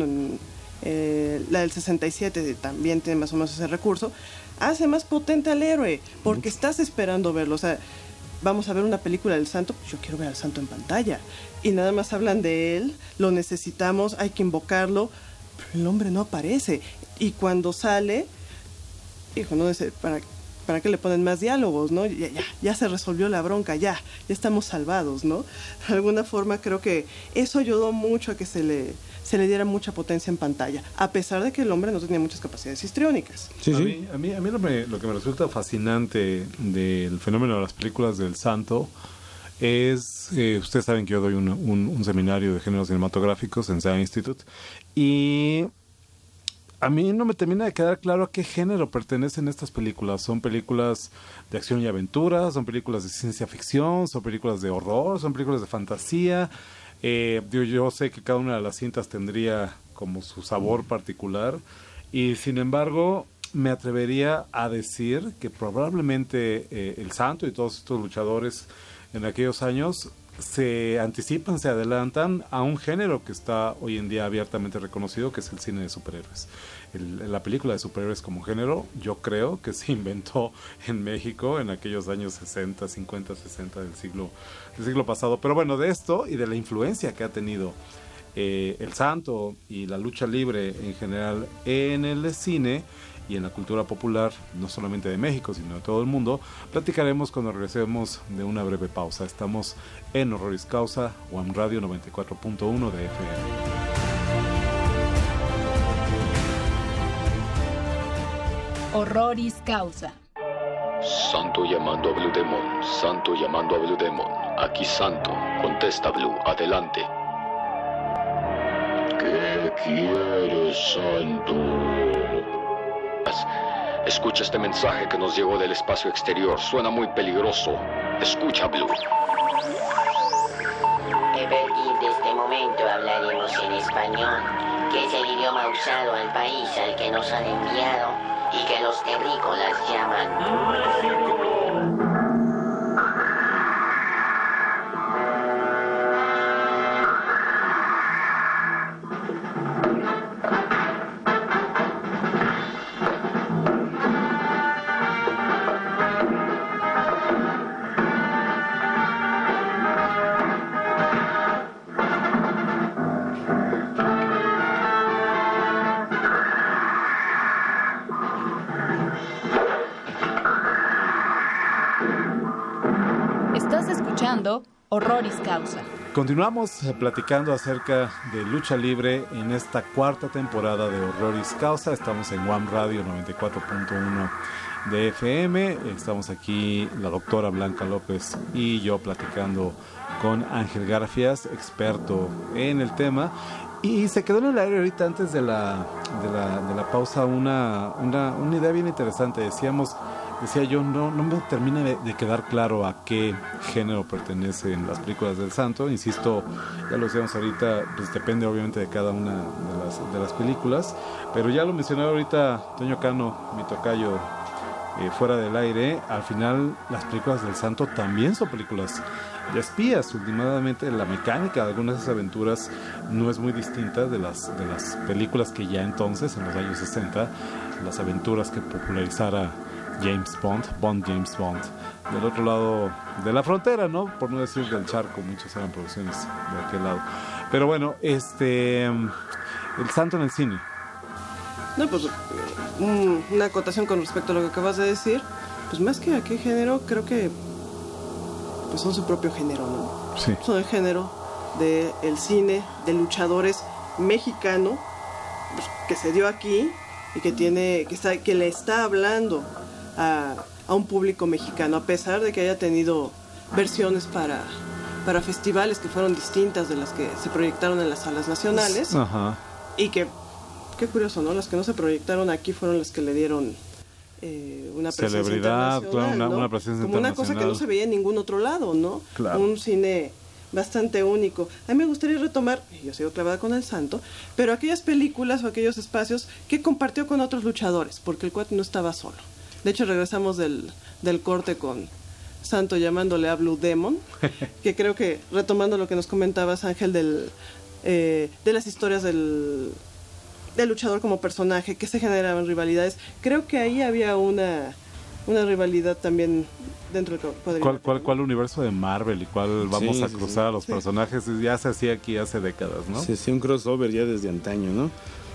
la del 67 también tiene más o menos ese recurso, hace más potente al héroe, porque estás esperando verlo, o sea... Vamos a ver una película del santo, pues yo quiero ver al santo en pantalla. Y nada más hablan de él, lo necesitamos, hay que invocarlo, pero el hombre no aparece. Y cuando sale, hijo, no sé, ¿para qué le ponen más diálogos, no? Ya se resolvió la bronca, ya estamos salvados, ¿no? De alguna forma creo que eso ayudó mucho a que se le diera mucha potencia en pantalla, a pesar de que el hombre no tenía muchas capacidades histriónicas. Sí. A mí lo que me resulta fascinante del fenómeno de las películas del santo es, ustedes saben que yo doy un seminario de géneros cinematográficos en SAG Institute, y a mí no me termina de quedar claro a qué género pertenecen estas películas. Son películas de acción y aventura, son películas de ciencia ficción, son películas de horror, son películas de fantasía. Yo sé que cada una de las cintas tendría como su sabor particular, y sin embargo me atrevería a decir que probablemente el santo y todos estos luchadores en aquellos años se anticipan, se adelantan a un género que está hoy en día abiertamente reconocido, que es el cine de superhéroes. La película de superhéroes como género, yo creo que se inventó en México en aquellos años 60, 50, 60 del siglo pasado. Pero bueno, de esto y de la influencia que ha tenido el santo y la lucha libre en general en el cine y en la cultura popular, no solamente de México, sino de todo el mundo, platicaremos cuando regresemos de una breve pausa. Estamos en Horroris Causa, UAM Radio 94.1 de FM. Horroris Causa. Santo llamando a Blue Demon, Santo llamando a Blue Demon. Aquí Santo, contesta Blue, adelante. ¿Qué quieres, Santo? Escucha este mensaje que nos llegó del espacio exterior. Suena muy peligroso. Escucha, Blue. A partir de este momento hablaremos en español, que es el idioma usado al país al que nos han enviado y que los terrícolas llaman México. Horroris Causa. Continuamos platicando acerca de lucha libre en esta cuarta temporada de Horroris Causa. Estamos en UAM Radio 94.1 de FM. Estamos aquí la doctora Blanca López y yo platicando con Ángel Garfias, experto en el tema. Y se quedó en el aire ahorita antes de la pausa una idea bien interesante. Decía yo, no me termina de quedar claro a qué género pertenecen las películas del santo. Insisto, ya lo decíamos ahorita, pues depende obviamente de cada una de las películas, pero ya lo mencionaba ahorita Toño Cano, mi tocayo, fuera del aire. Al final las películas del santo también son películas de espías. Últimamente la mecánica de algunas de esas aventuras no es muy distinta de las películas que ya entonces, en los años 60, las aventuras que popularizara James Bond. Del otro lado de la frontera, ¿no? Por no decir del charco, muchas eran producciones de aquel lado. Pero bueno, el santo en el cine. No, pues una acotación con respecto a lo que acabas de decir. pues más que a qué género, creo que pues son su propio género, ¿no? Sí. Son el género del cine de luchadores mexicano, pues, que se dio aquí y que le está hablando a un público mexicano, a pesar de que haya tenido versiones para festivales que fueron distintas de las que se proyectaron en las salas nacionales. Ajá. Y que, qué curioso, ¿no? Las que no se proyectaron aquí fueron las que le dieron una presencia celebridad, internacional, claro, ¿no? una presencia como una internacional. cosa que no se veía en ningún otro lado, ¿no? Claro. Un cine bastante único. A mí me gustaría retomar, yo sigo clavada con el Santo, pero aquellas películas o aquellos espacios que compartió con otros luchadores, porque el cuate no estaba solo. De hecho, regresamos del corte con Santo llamándole a Blue Demon, que creo que, retomando lo que nos comentabas, Ángel, de las historias del luchador como personaje, que se generaban rivalidades, creo que ahí había una rivalidad también dentro del cuadrilátero. ¿Cuál universo de Marvel y cuál vamos a cruzar a los personajes? Ya se hacía aquí hace décadas, ¿no? Se hacía un crossover ya desde antaño, ¿no?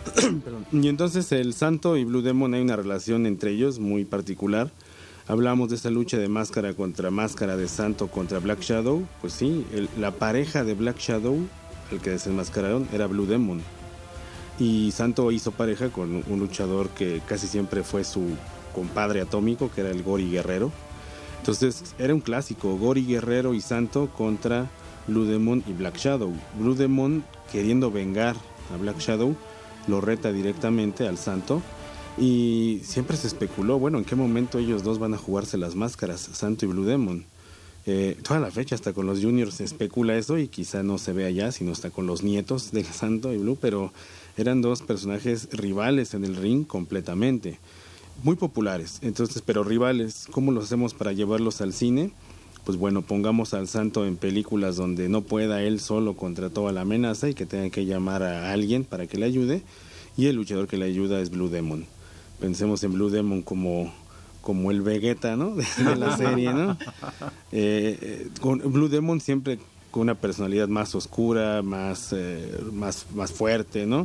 Y entonces el Santo y Blue Demon, hay una relación entre ellos muy particular. Hablamos de esta lucha de máscara contra máscara, de Santo contra Black Shadow. Pues sí, la pareja de Black Shadow, el que desenmascararon, era Blue Demon. Y Santo hizo pareja con un luchador que casi siempre fue su compadre atómico, que era el Gori Guerrero. Entonces era un clásico, Gori Guerrero y Santo contra Blue Demon y Black Shadow. Blue Demon, queriendo vengar a Black Shadow, lo reta directamente al Santo. Y siempre se especuló, bueno, en qué momento ellos dos van a jugarse las máscaras, Santo y Blue Demon. Toda la fecha, hasta con los juniors se especula eso, y quizá no se vea ya, sino hasta con los nietos de Santo y Blue, pero eran dos personajes rivales en el ring completamente, muy populares. Entonces, pero rivales, ¿cómo los hacemos para llevarlos al cine? Pues bueno, pongamos al Santo en películas donde no pueda él solo contra toda la amenaza y que tenga que llamar a alguien para que le ayude, y el luchador que le ayuda es Blue Demon. Pensemos en Blue Demon como el Vegeta, ¿no? De la serie, ¿no? Con Blue Demon siempre con una personalidad más oscura, más fuerte, ¿no?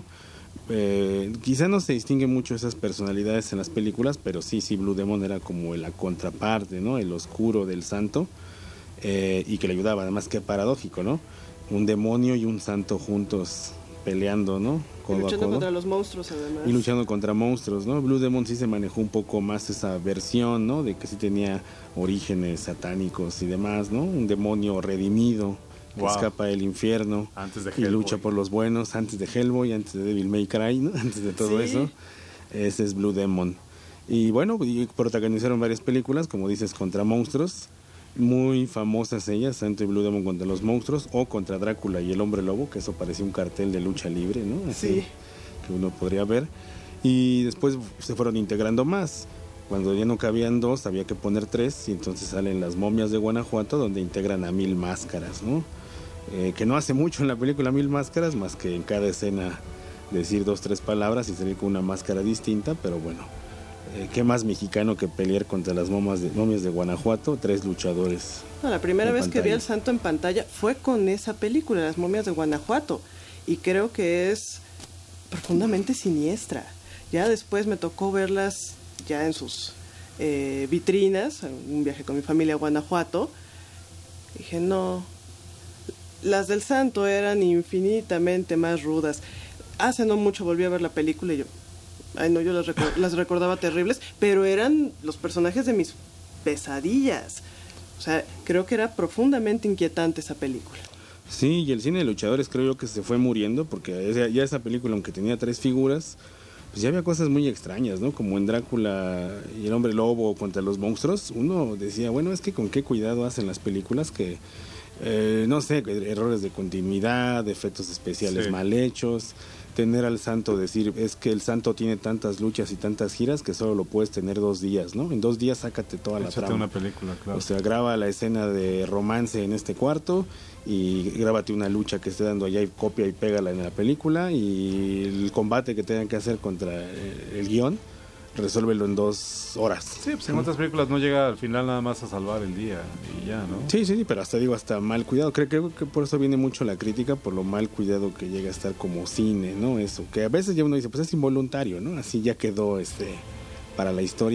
Quizá no se distingue mucho esas personalidades en las películas, pero sí, Blue Demon era como la contraparte, ¿no? El oscuro del Santo, y que le ayudaba. Además, qué paradójico, ¿no? Un demonio y un santo juntos peleando, ¿no? Y luchando contra los monstruos, además. Y luchando contra monstruos, ¿no? Blue Demon sí se manejó un poco más esa versión, ¿no? De que sí tenía orígenes satánicos y demás, ¿no? Un demonio redimido que escapa del infierno y lucha por los buenos, antes de Hellboy, antes de Devil May Cry, ¿no? Antes de todo eso. Ese es Blue Demon. Y bueno, protagonizaron varias películas, como dices, contra monstruos. Muy famosas ellas, Santo y Blue Demon contra los monstruos, o contra Drácula y el Hombre Lobo, que eso parecía un cartel de lucha libre, ¿no? Así que uno podría ver. Y después se fueron integrando más. Cuando ya no cabían dos, había que poner tres, y entonces salen las momias de Guanajuato, donde integran a 1000 máscaras, ¿no? Que no hace mucho en la película 1000 máscaras, más que en cada escena decir 2-3 palabras y salir con una máscara distinta, pero bueno. ¿Qué más mexicano que pelear contra las momias de Guanajuato? 3 luchadores. No, la primera vez que vi al Santo en pantalla fue con esa película, Las momias de Guanajuato, y creo que es profundamente siniestra. Ya después me tocó verlas ya en sus vitrinas, en un viaje con mi familia a Guanajuato. Dije, no, las del Santo eran infinitamente más rudas. Hace no mucho volví a ver la película y yo las recordaba terribles, pero eran los personajes de mis pesadillas. O sea, creo que era profundamente inquietante esa película. Sí, y el cine de luchadores creo yo que se fue muriendo, porque ya esa película, aunque tenía 3 figuras, pues ya había cosas muy extrañas, ¿no? Como en Drácula y el Hombre Lobo contra los monstruos, uno decía, bueno, es que con qué cuidado hacen las películas, que no sé, errores de continuidad, efectos especiales mal hechos. Tener al Santo, decir, es que el Santo tiene tantas luchas y tantas giras que solo lo puedes tener 2 días, ¿no? En 2 días sácate toda la trama. Una película, claro. O sea, graba la escena de romance en este cuarto y grábate una lucha que esté dando allá y copia y pégala en la película, y el combate que tengan que hacer contra el guión, resuélvelo en 2 horas. Sí, pues en otras películas no llega al final nada más a salvar el día y ya, ¿no? Sí, pero hasta mal cuidado. Creo que por eso viene mucho la crítica, por lo mal cuidado que llega a estar como cine, ¿no? Eso, que a veces ya uno dice, pues es involuntario, ¿no? Así ya quedó para la historia,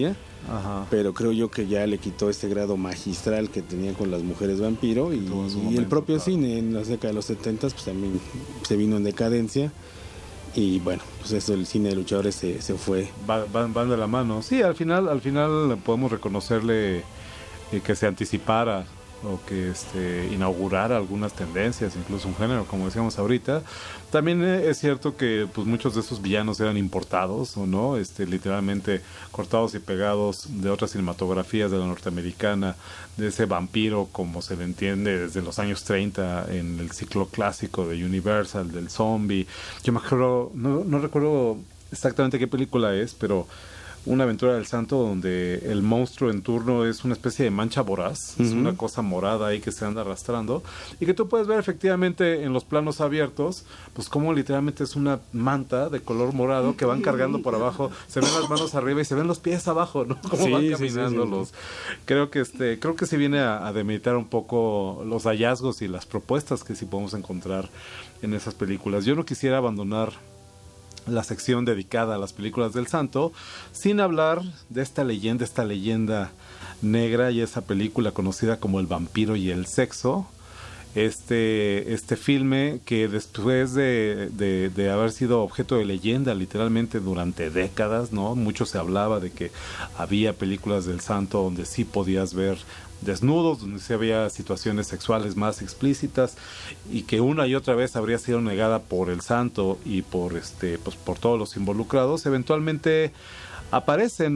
Ajá. Pero creo yo que ya le quitó ese grado magistral que tenía con las mujeres vampiro, y el propio cine en la década de los 70 pues también se vino en decadencia. Y bueno, pues eso, el cine de luchadores se fue. Van de la mano. Sí, al final podemos reconocerle que se anticipara o que inaugurara algunas tendencias, incluso un género, como decíamos ahorita. También es cierto que pues muchos de esos villanos eran importados, ¿o no? Literalmente cortados y pegados de otras cinematografías de la norteamericana, de ese vampiro como se le entiende desde los años 30 en el ciclo clásico de Universal, del zombie. Yo me acuerdo, no recuerdo exactamente qué película es, pero Una aventura del santo, donde el monstruo en turno es una especie de mancha voraz, es una cosa morada ahí que se anda arrastrando, y que tú puedes ver efectivamente en los planos abiertos, pues como literalmente es una manta de color morado que van cargando por abajo, se ven las manos arriba y se ven los pies abajo, ¿no? Cómo van caminando los... Creo que sí viene a demeritar un poco los hallazgos y las propuestas que sí podemos encontrar en esas películas. Yo no quisiera abandonar la sección dedicada a las películas del santo sin hablar de esta leyenda negra y esa película conocida como El vampiro y el sexo. Este filme que después de haber sido objeto de leyenda literalmente durante décadas, ¿no? Mucho se hablaba de que había películas del santo donde sí podías ver desnudos, donde sí había situaciones sexuales más explícitas, y que una y otra vez habría sido negada por el santo y por pues por todos los involucrados. Eventualmente aparecen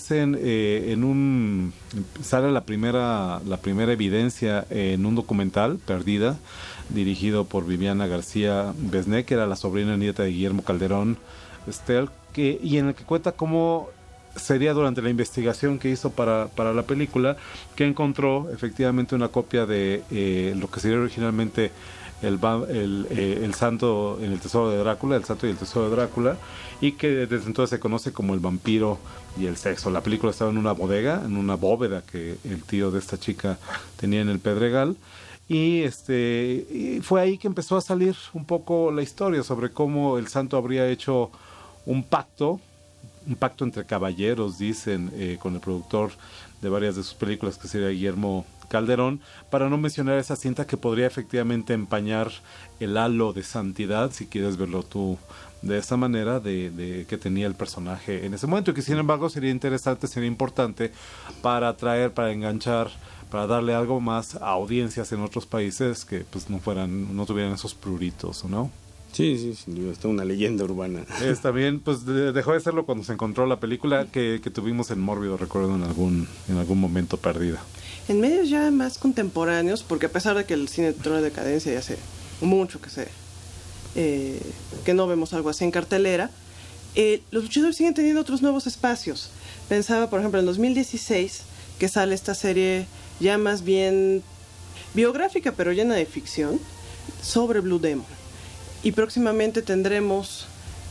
sale la primera evidencia en un documental, Perdida, dirigido por Viviana García Besné, que era la sobrina nieta de Guillermo Calderón Estel, y en el que cuenta cómo sería durante la investigación que hizo para la película que encontró efectivamente una copia de lo que sería originalmente el santo en el tesoro de Drácula, el santo y el tesoro de Drácula, y que desde entonces se conoce como El vampiro y el sexo. La película estaba en una bodega, en una bóveda que el tío de esta chica tenía en el Pedregal, y fue ahí que empezó a salir un poco la historia sobre cómo el santo habría hecho un pacto entre caballeros, dicen, con el productor de varias de sus películas, que sería Guillermo Calderón, para no mencionar esa cinta que podría efectivamente empañar el halo de santidad, si quieres verlo tú de esa manera, de que tenía el personaje en ese momento, y que sin embargo sería interesante, sería importante para atraer, para enganchar, para darle algo más a audiencias en otros países que pues no tuvieran esos pruritos, ¿no? Sí, sin duda, está una leyenda urbana. También, pues dejó de serlo cuando se encontró la película que tuvimos en Mórbido, recuerdo, en algún momento, Perdida. En medios ya más contemporáneos, porque a pesar de que el cine entró en decadencia y hace mucho que no vemos algo así en cartelera, los luchadores siguen teniendo otros nuevos espacios. Pensaba, por ejemplo, en 2016, que sale esta serie ya más bien biográfica, pero llena de ficción, sobre Blue Demon. Y próximamente tendremos,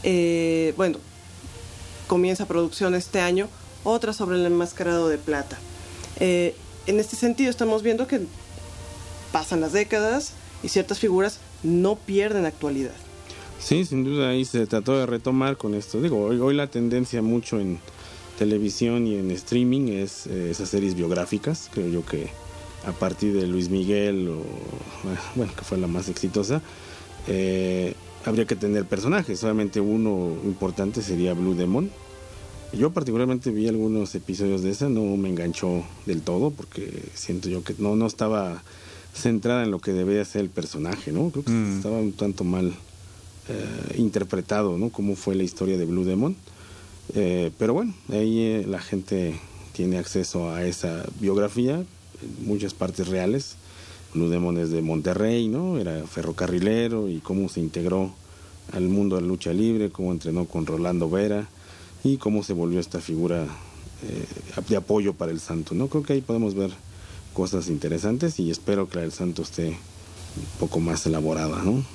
comienza producción este año, otra sobre el enmascarado de plata. En este sentido estamos viendo que pasan las décadas y ciertas figuras no pierden actualidad. Sí, sin duda, ahí se trató de retomar con esto. Digo, hoy la tendencia mucho en televisión y en streaming es esas series biográficas. Creo yo que a partir de Luis Miguel, que fue la más exitosa, habría que tener personajes. Solamente uno importante sería Blue Demon. Yo particularmente vi algunos episodios de esa, no me enganchó del todo porque siento yo que no estaba centrada en lo que debía ser el personaje, ¿no? Creo que estaba un tanto mal interpretado, ¿no? Cómo fue la historia de Blue Demon, pero bueno, ahí la gente tiene acceso a esa biografía en muchas partes reales. Blue Demon es de Monterrey, ¿no? Era ferrocarrilero, y cómo se integró al mundo de la lucha libre, cómo entrenó con Rolando Vera y cómo se volvió esta figura de apoyo para el santo, ¿no? Creo que ahí podemos ver cosas interesantes, y espero que la del santo esté un poco más elaborada, ¿no?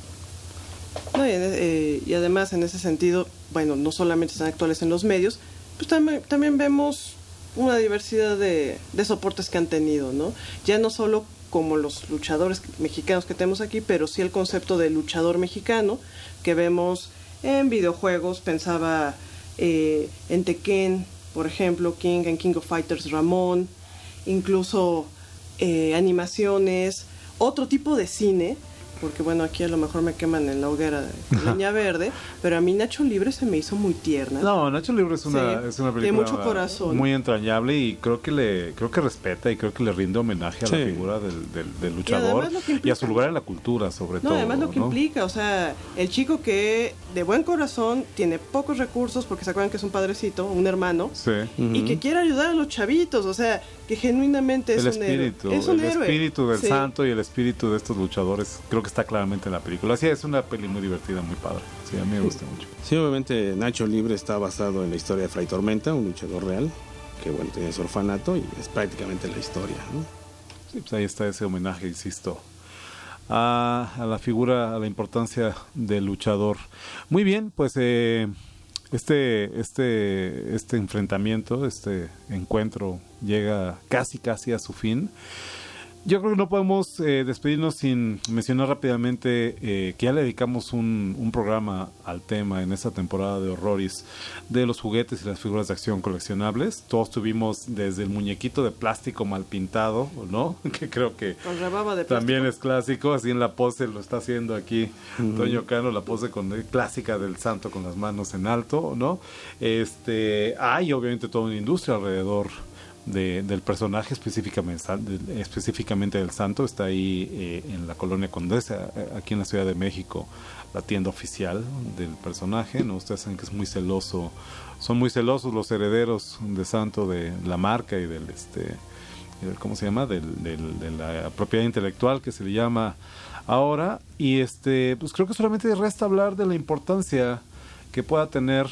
Y además, en ese sentido, no solamente están actuales en los medios, pues también vemos una diversidad de soportes que han tenido, ¿no? Ya no solo como los luchadores mexicanos que tenemos aquí, pero sí el concepto de luchador mexicano que vemos en videojuegos. Pensaba en Tekken, por ejemplo, King and King of Fighters Ramón, incluso animaciones, otro tipo de cine, porque bueno, aquí a lo mejor me queman en la hoguera de leña verde, pero a mí Nacho Libre se me hizo muy tierna. No, Nacho Libre es una película de mucho corazón, muy entrañable, y creo que respeta y creo que le rinde homenaje a la figura del luchador y a su lugar en la cultura, sobre todo. Además lo que implica, o sea, el chico que de buen corazón tiene pocos recursos, porque se acuerdan que es un padrecito, un hermano, y que quiere ayudar a los chavitos, o sea, que genuinamente es un héroe. Es un héroe. El espíritu del santo y el espíritu de estos luchadores, creo que está claramente en la película. Sí, es una peli muy divertida, muy padre. Sí, a mí me gusta mucho. Sí, obviamente Nacho Libre está basado en la historia de Fray Tormenta, un luchador real, que bueno, tiene su orfanato y es prácticamente la historia, ¿no? Sí, pues ahí está ese homenaje, insisto, a la figura, a la importancia del luchador. Muy bien, pues este enfrentamiento, este encuentro llega casi a su fin. Yo creo que no podemos despedirnos sin mencionar rápidamente que ya le dedicamos un programa al tema en esta temporada de Horroris de los juguetes y las figuras de acción coleccionables. Todos tuvimos desde el muñequito de plástico mal pintado, ¿no? Que creo que también es clásico, así en la pose lo está haciendo aquí Toño Cano, la pose clásica del santo con las manos en alto, ¿no? Hay obviamente toda una industria alrededor del personaje, específicamente del santo. Está ahí en la Colonia Condesa, aquí en la Ciudad de México, la tienda oficial del personaje, ¿no? Ustedes saben que es muy celoso, son muy celosos los herederos de santo de la marca y del ¿cómo se llama? de la propiedad intelectual que se le llama ahora. Y pues creo que solamente resta hablar de la importancia que pueda tener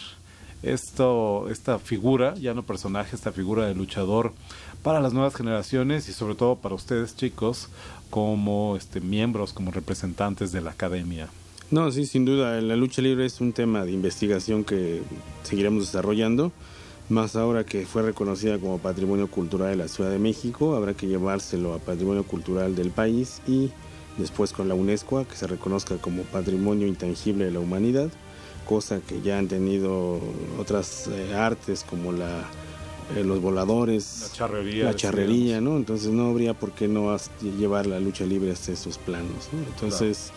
esta figura, ya no personaje, esta figura de luchador para las nuevas generaciones y sobre todo para ustedes, chicos, como miembros, como representantes de la academia. No, sí, sin duda, la lucha libre es un tema de investigación que seguiremos desarrollando, más ahora que fue reconocida como Patrimonio Cultural de la Ciudad de México. Habrá que llevárselo a Patrimonio Cultural del país y después con la UNESCO a que se reconozca como Patrimonio Intangible de la Humanidad, cosa que ya han tenido otras artes como los voladores, la charrería, ¿no? Entonces no habría por qué no llevar la lucha libre hasta esos planos, ¿no? Entonces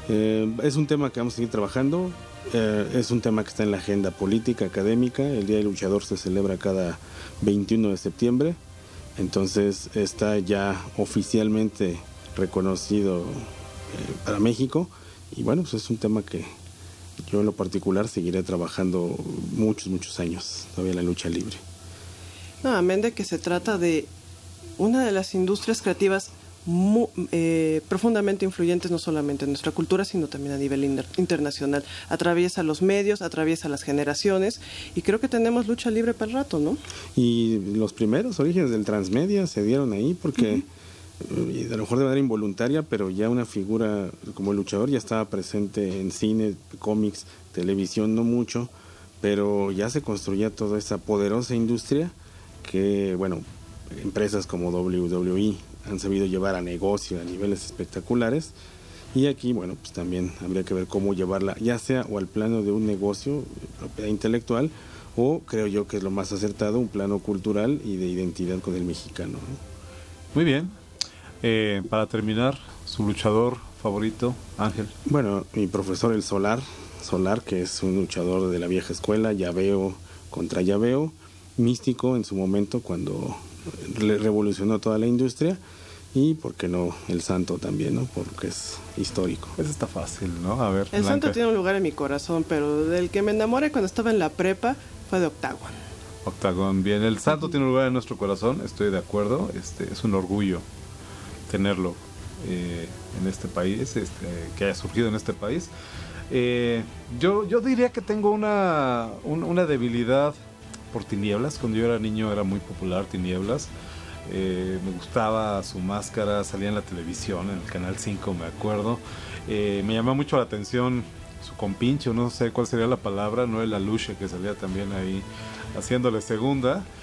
es un tema que vamos a seguir trabajando, es un tema que está en la agenda política, académica. El Día del Luchador se celebra cada 21 de septiembre, entonces está ya oficialmente reconocido para México, y bueno, pues es un tema que yo en lo particular seguiré trabajando muchos años todavía en la lucha libre. No, amén de que se trata de una de las industrias creativas profundamente influyentes no solamente en nuestra cultura, sino también a nivel internacional. Atraviesa los medios, atraviesa las generaciones, y creo que tenemos lucha libre para el rato, ¿no? Y los primeros orígenes del transmedia se dieron ahí porque y a lo mejor de manera involuntaria, pero ya una figura como el luchador ya estaba presente en cine, cómics, televisión, no mucho, pero ya se construía toda esa poderosa industria que, bueno, empresas como WWE han sabido llevar a negocio a niveles espectaculares, y aquí, bueno, pues también habría que ver cómo llevarla, ya sea o al plano de un negocio, propiedad intelectual, o creo yo que es lo más acertado, un plano cultural y de identidad con el mexicano, ¿no? Muy bien. Para terminar, su luchador favorito, Ángel. Bueno, mi profesor el Solar, que es un luchador de la vieja escuela, llaveo contra llaveo, místico en su momento cuando revolucionó toda la industria, y por qué no el Santo también, ¿no? Porque es histórico. Eso está fácil, ¿no? A ver, el Blanca. Santo tiene un lugar en mi corazón, pero del que me enamoré cuando estaba en la prepa fue de Octagon. Octagon, bien, el Santo tiene un lugar en nuestro corazón, estoy de acuerdo, es un orgullo tenerlo en este país, que haya surgido en este país. Yo diría que tengo una debilidad por Tinieblas. Cuando yo era niño era muy popular Tinieblas. Me gustaba su máscara, salía en la televisión, en el Canal 5, me acuerdo. Me llamó mucho la atención su compinche, no sé cuál sería la palabra, no el aluche, que salía también ahí haciéndole segunda.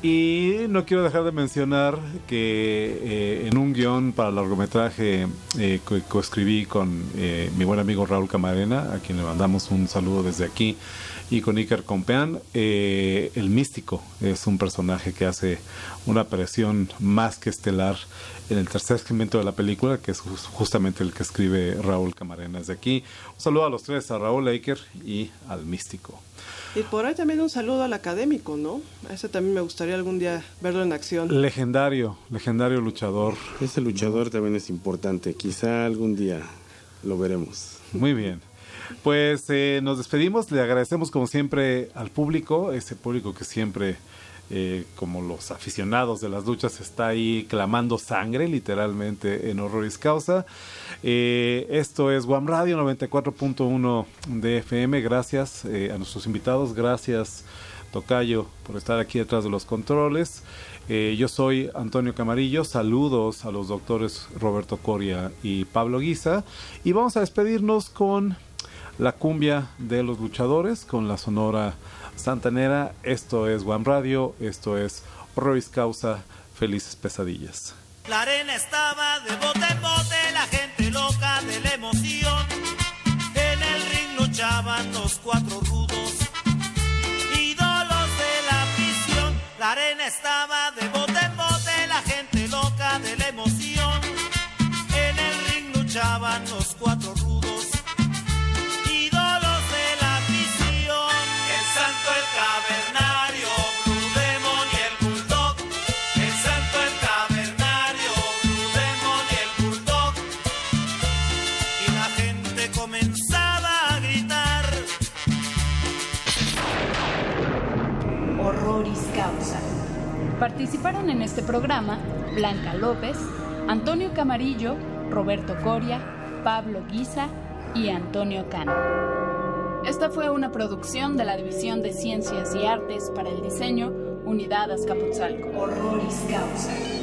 Y no quiero dejar de mencionar que en un guión para el largometraje que coescribí con mi buen amigo Raúl Camarena, a quien le mandamos un saludo desde aquí, y con Iker Compeán, el místico es un personaje que hace una aparición más que estelar en el tercer segmento de la película, que es justamente el que escribe Raúl Camarena desde aquí. Un saludo a los tres, a Raúl, a Iker y al místico. Y por ahí también un saludo al académico, ¿no? A ese también me gustaría algún día verlo en acción. Legendario luchador. Ese luchador también es importante. Quizá algún día lo veremos. Muy bien. Pues nos despedimos. Le agradecemos como siempre al público, ese público que siempre, como los aficionados de las luchas, está ahí clamando sangre, literalmente, en Horroris Causa. Esto es Guam Radio 94.1 de FM. Gracias a nuestros invitados. Gracias, Tocayo, por estar aquí detrás de los controles. Yo soy Antonio Camarillo. Saludos a los doctores Roberto Coria y Pablo Guisa. Y vamos a despedirnos con la cumbia de los luchadores, con la Sonora Santanera. Esto es Guam Radio. Esto es Horroris Causa. Felices pesadillas. La arena estaba de bote en bote, la gente loca de la emoción. En el ring luchaban los cuatro rudos, ídolos de la afición. La arena estaba de bote en bote, la gente loca de la emoción. En el ring luchaban los cuatro rudos, ídolos de la afición. El santo, el cavernario, Blue Demon y el Bulldog. El santo, el cavernario, Blue Demon y el Bulldog. Y la gente comenzaba a gritar: Horroris Causa. Participaron en este programa Blanca López, Antonio Camarillo, Roberto Coria, Pablo Guisa y Antonio Cano. Esta fue una producción de la División de Ciencias y Artes para el Diseño, Unidad Azcapotzalco. Horroris Causa.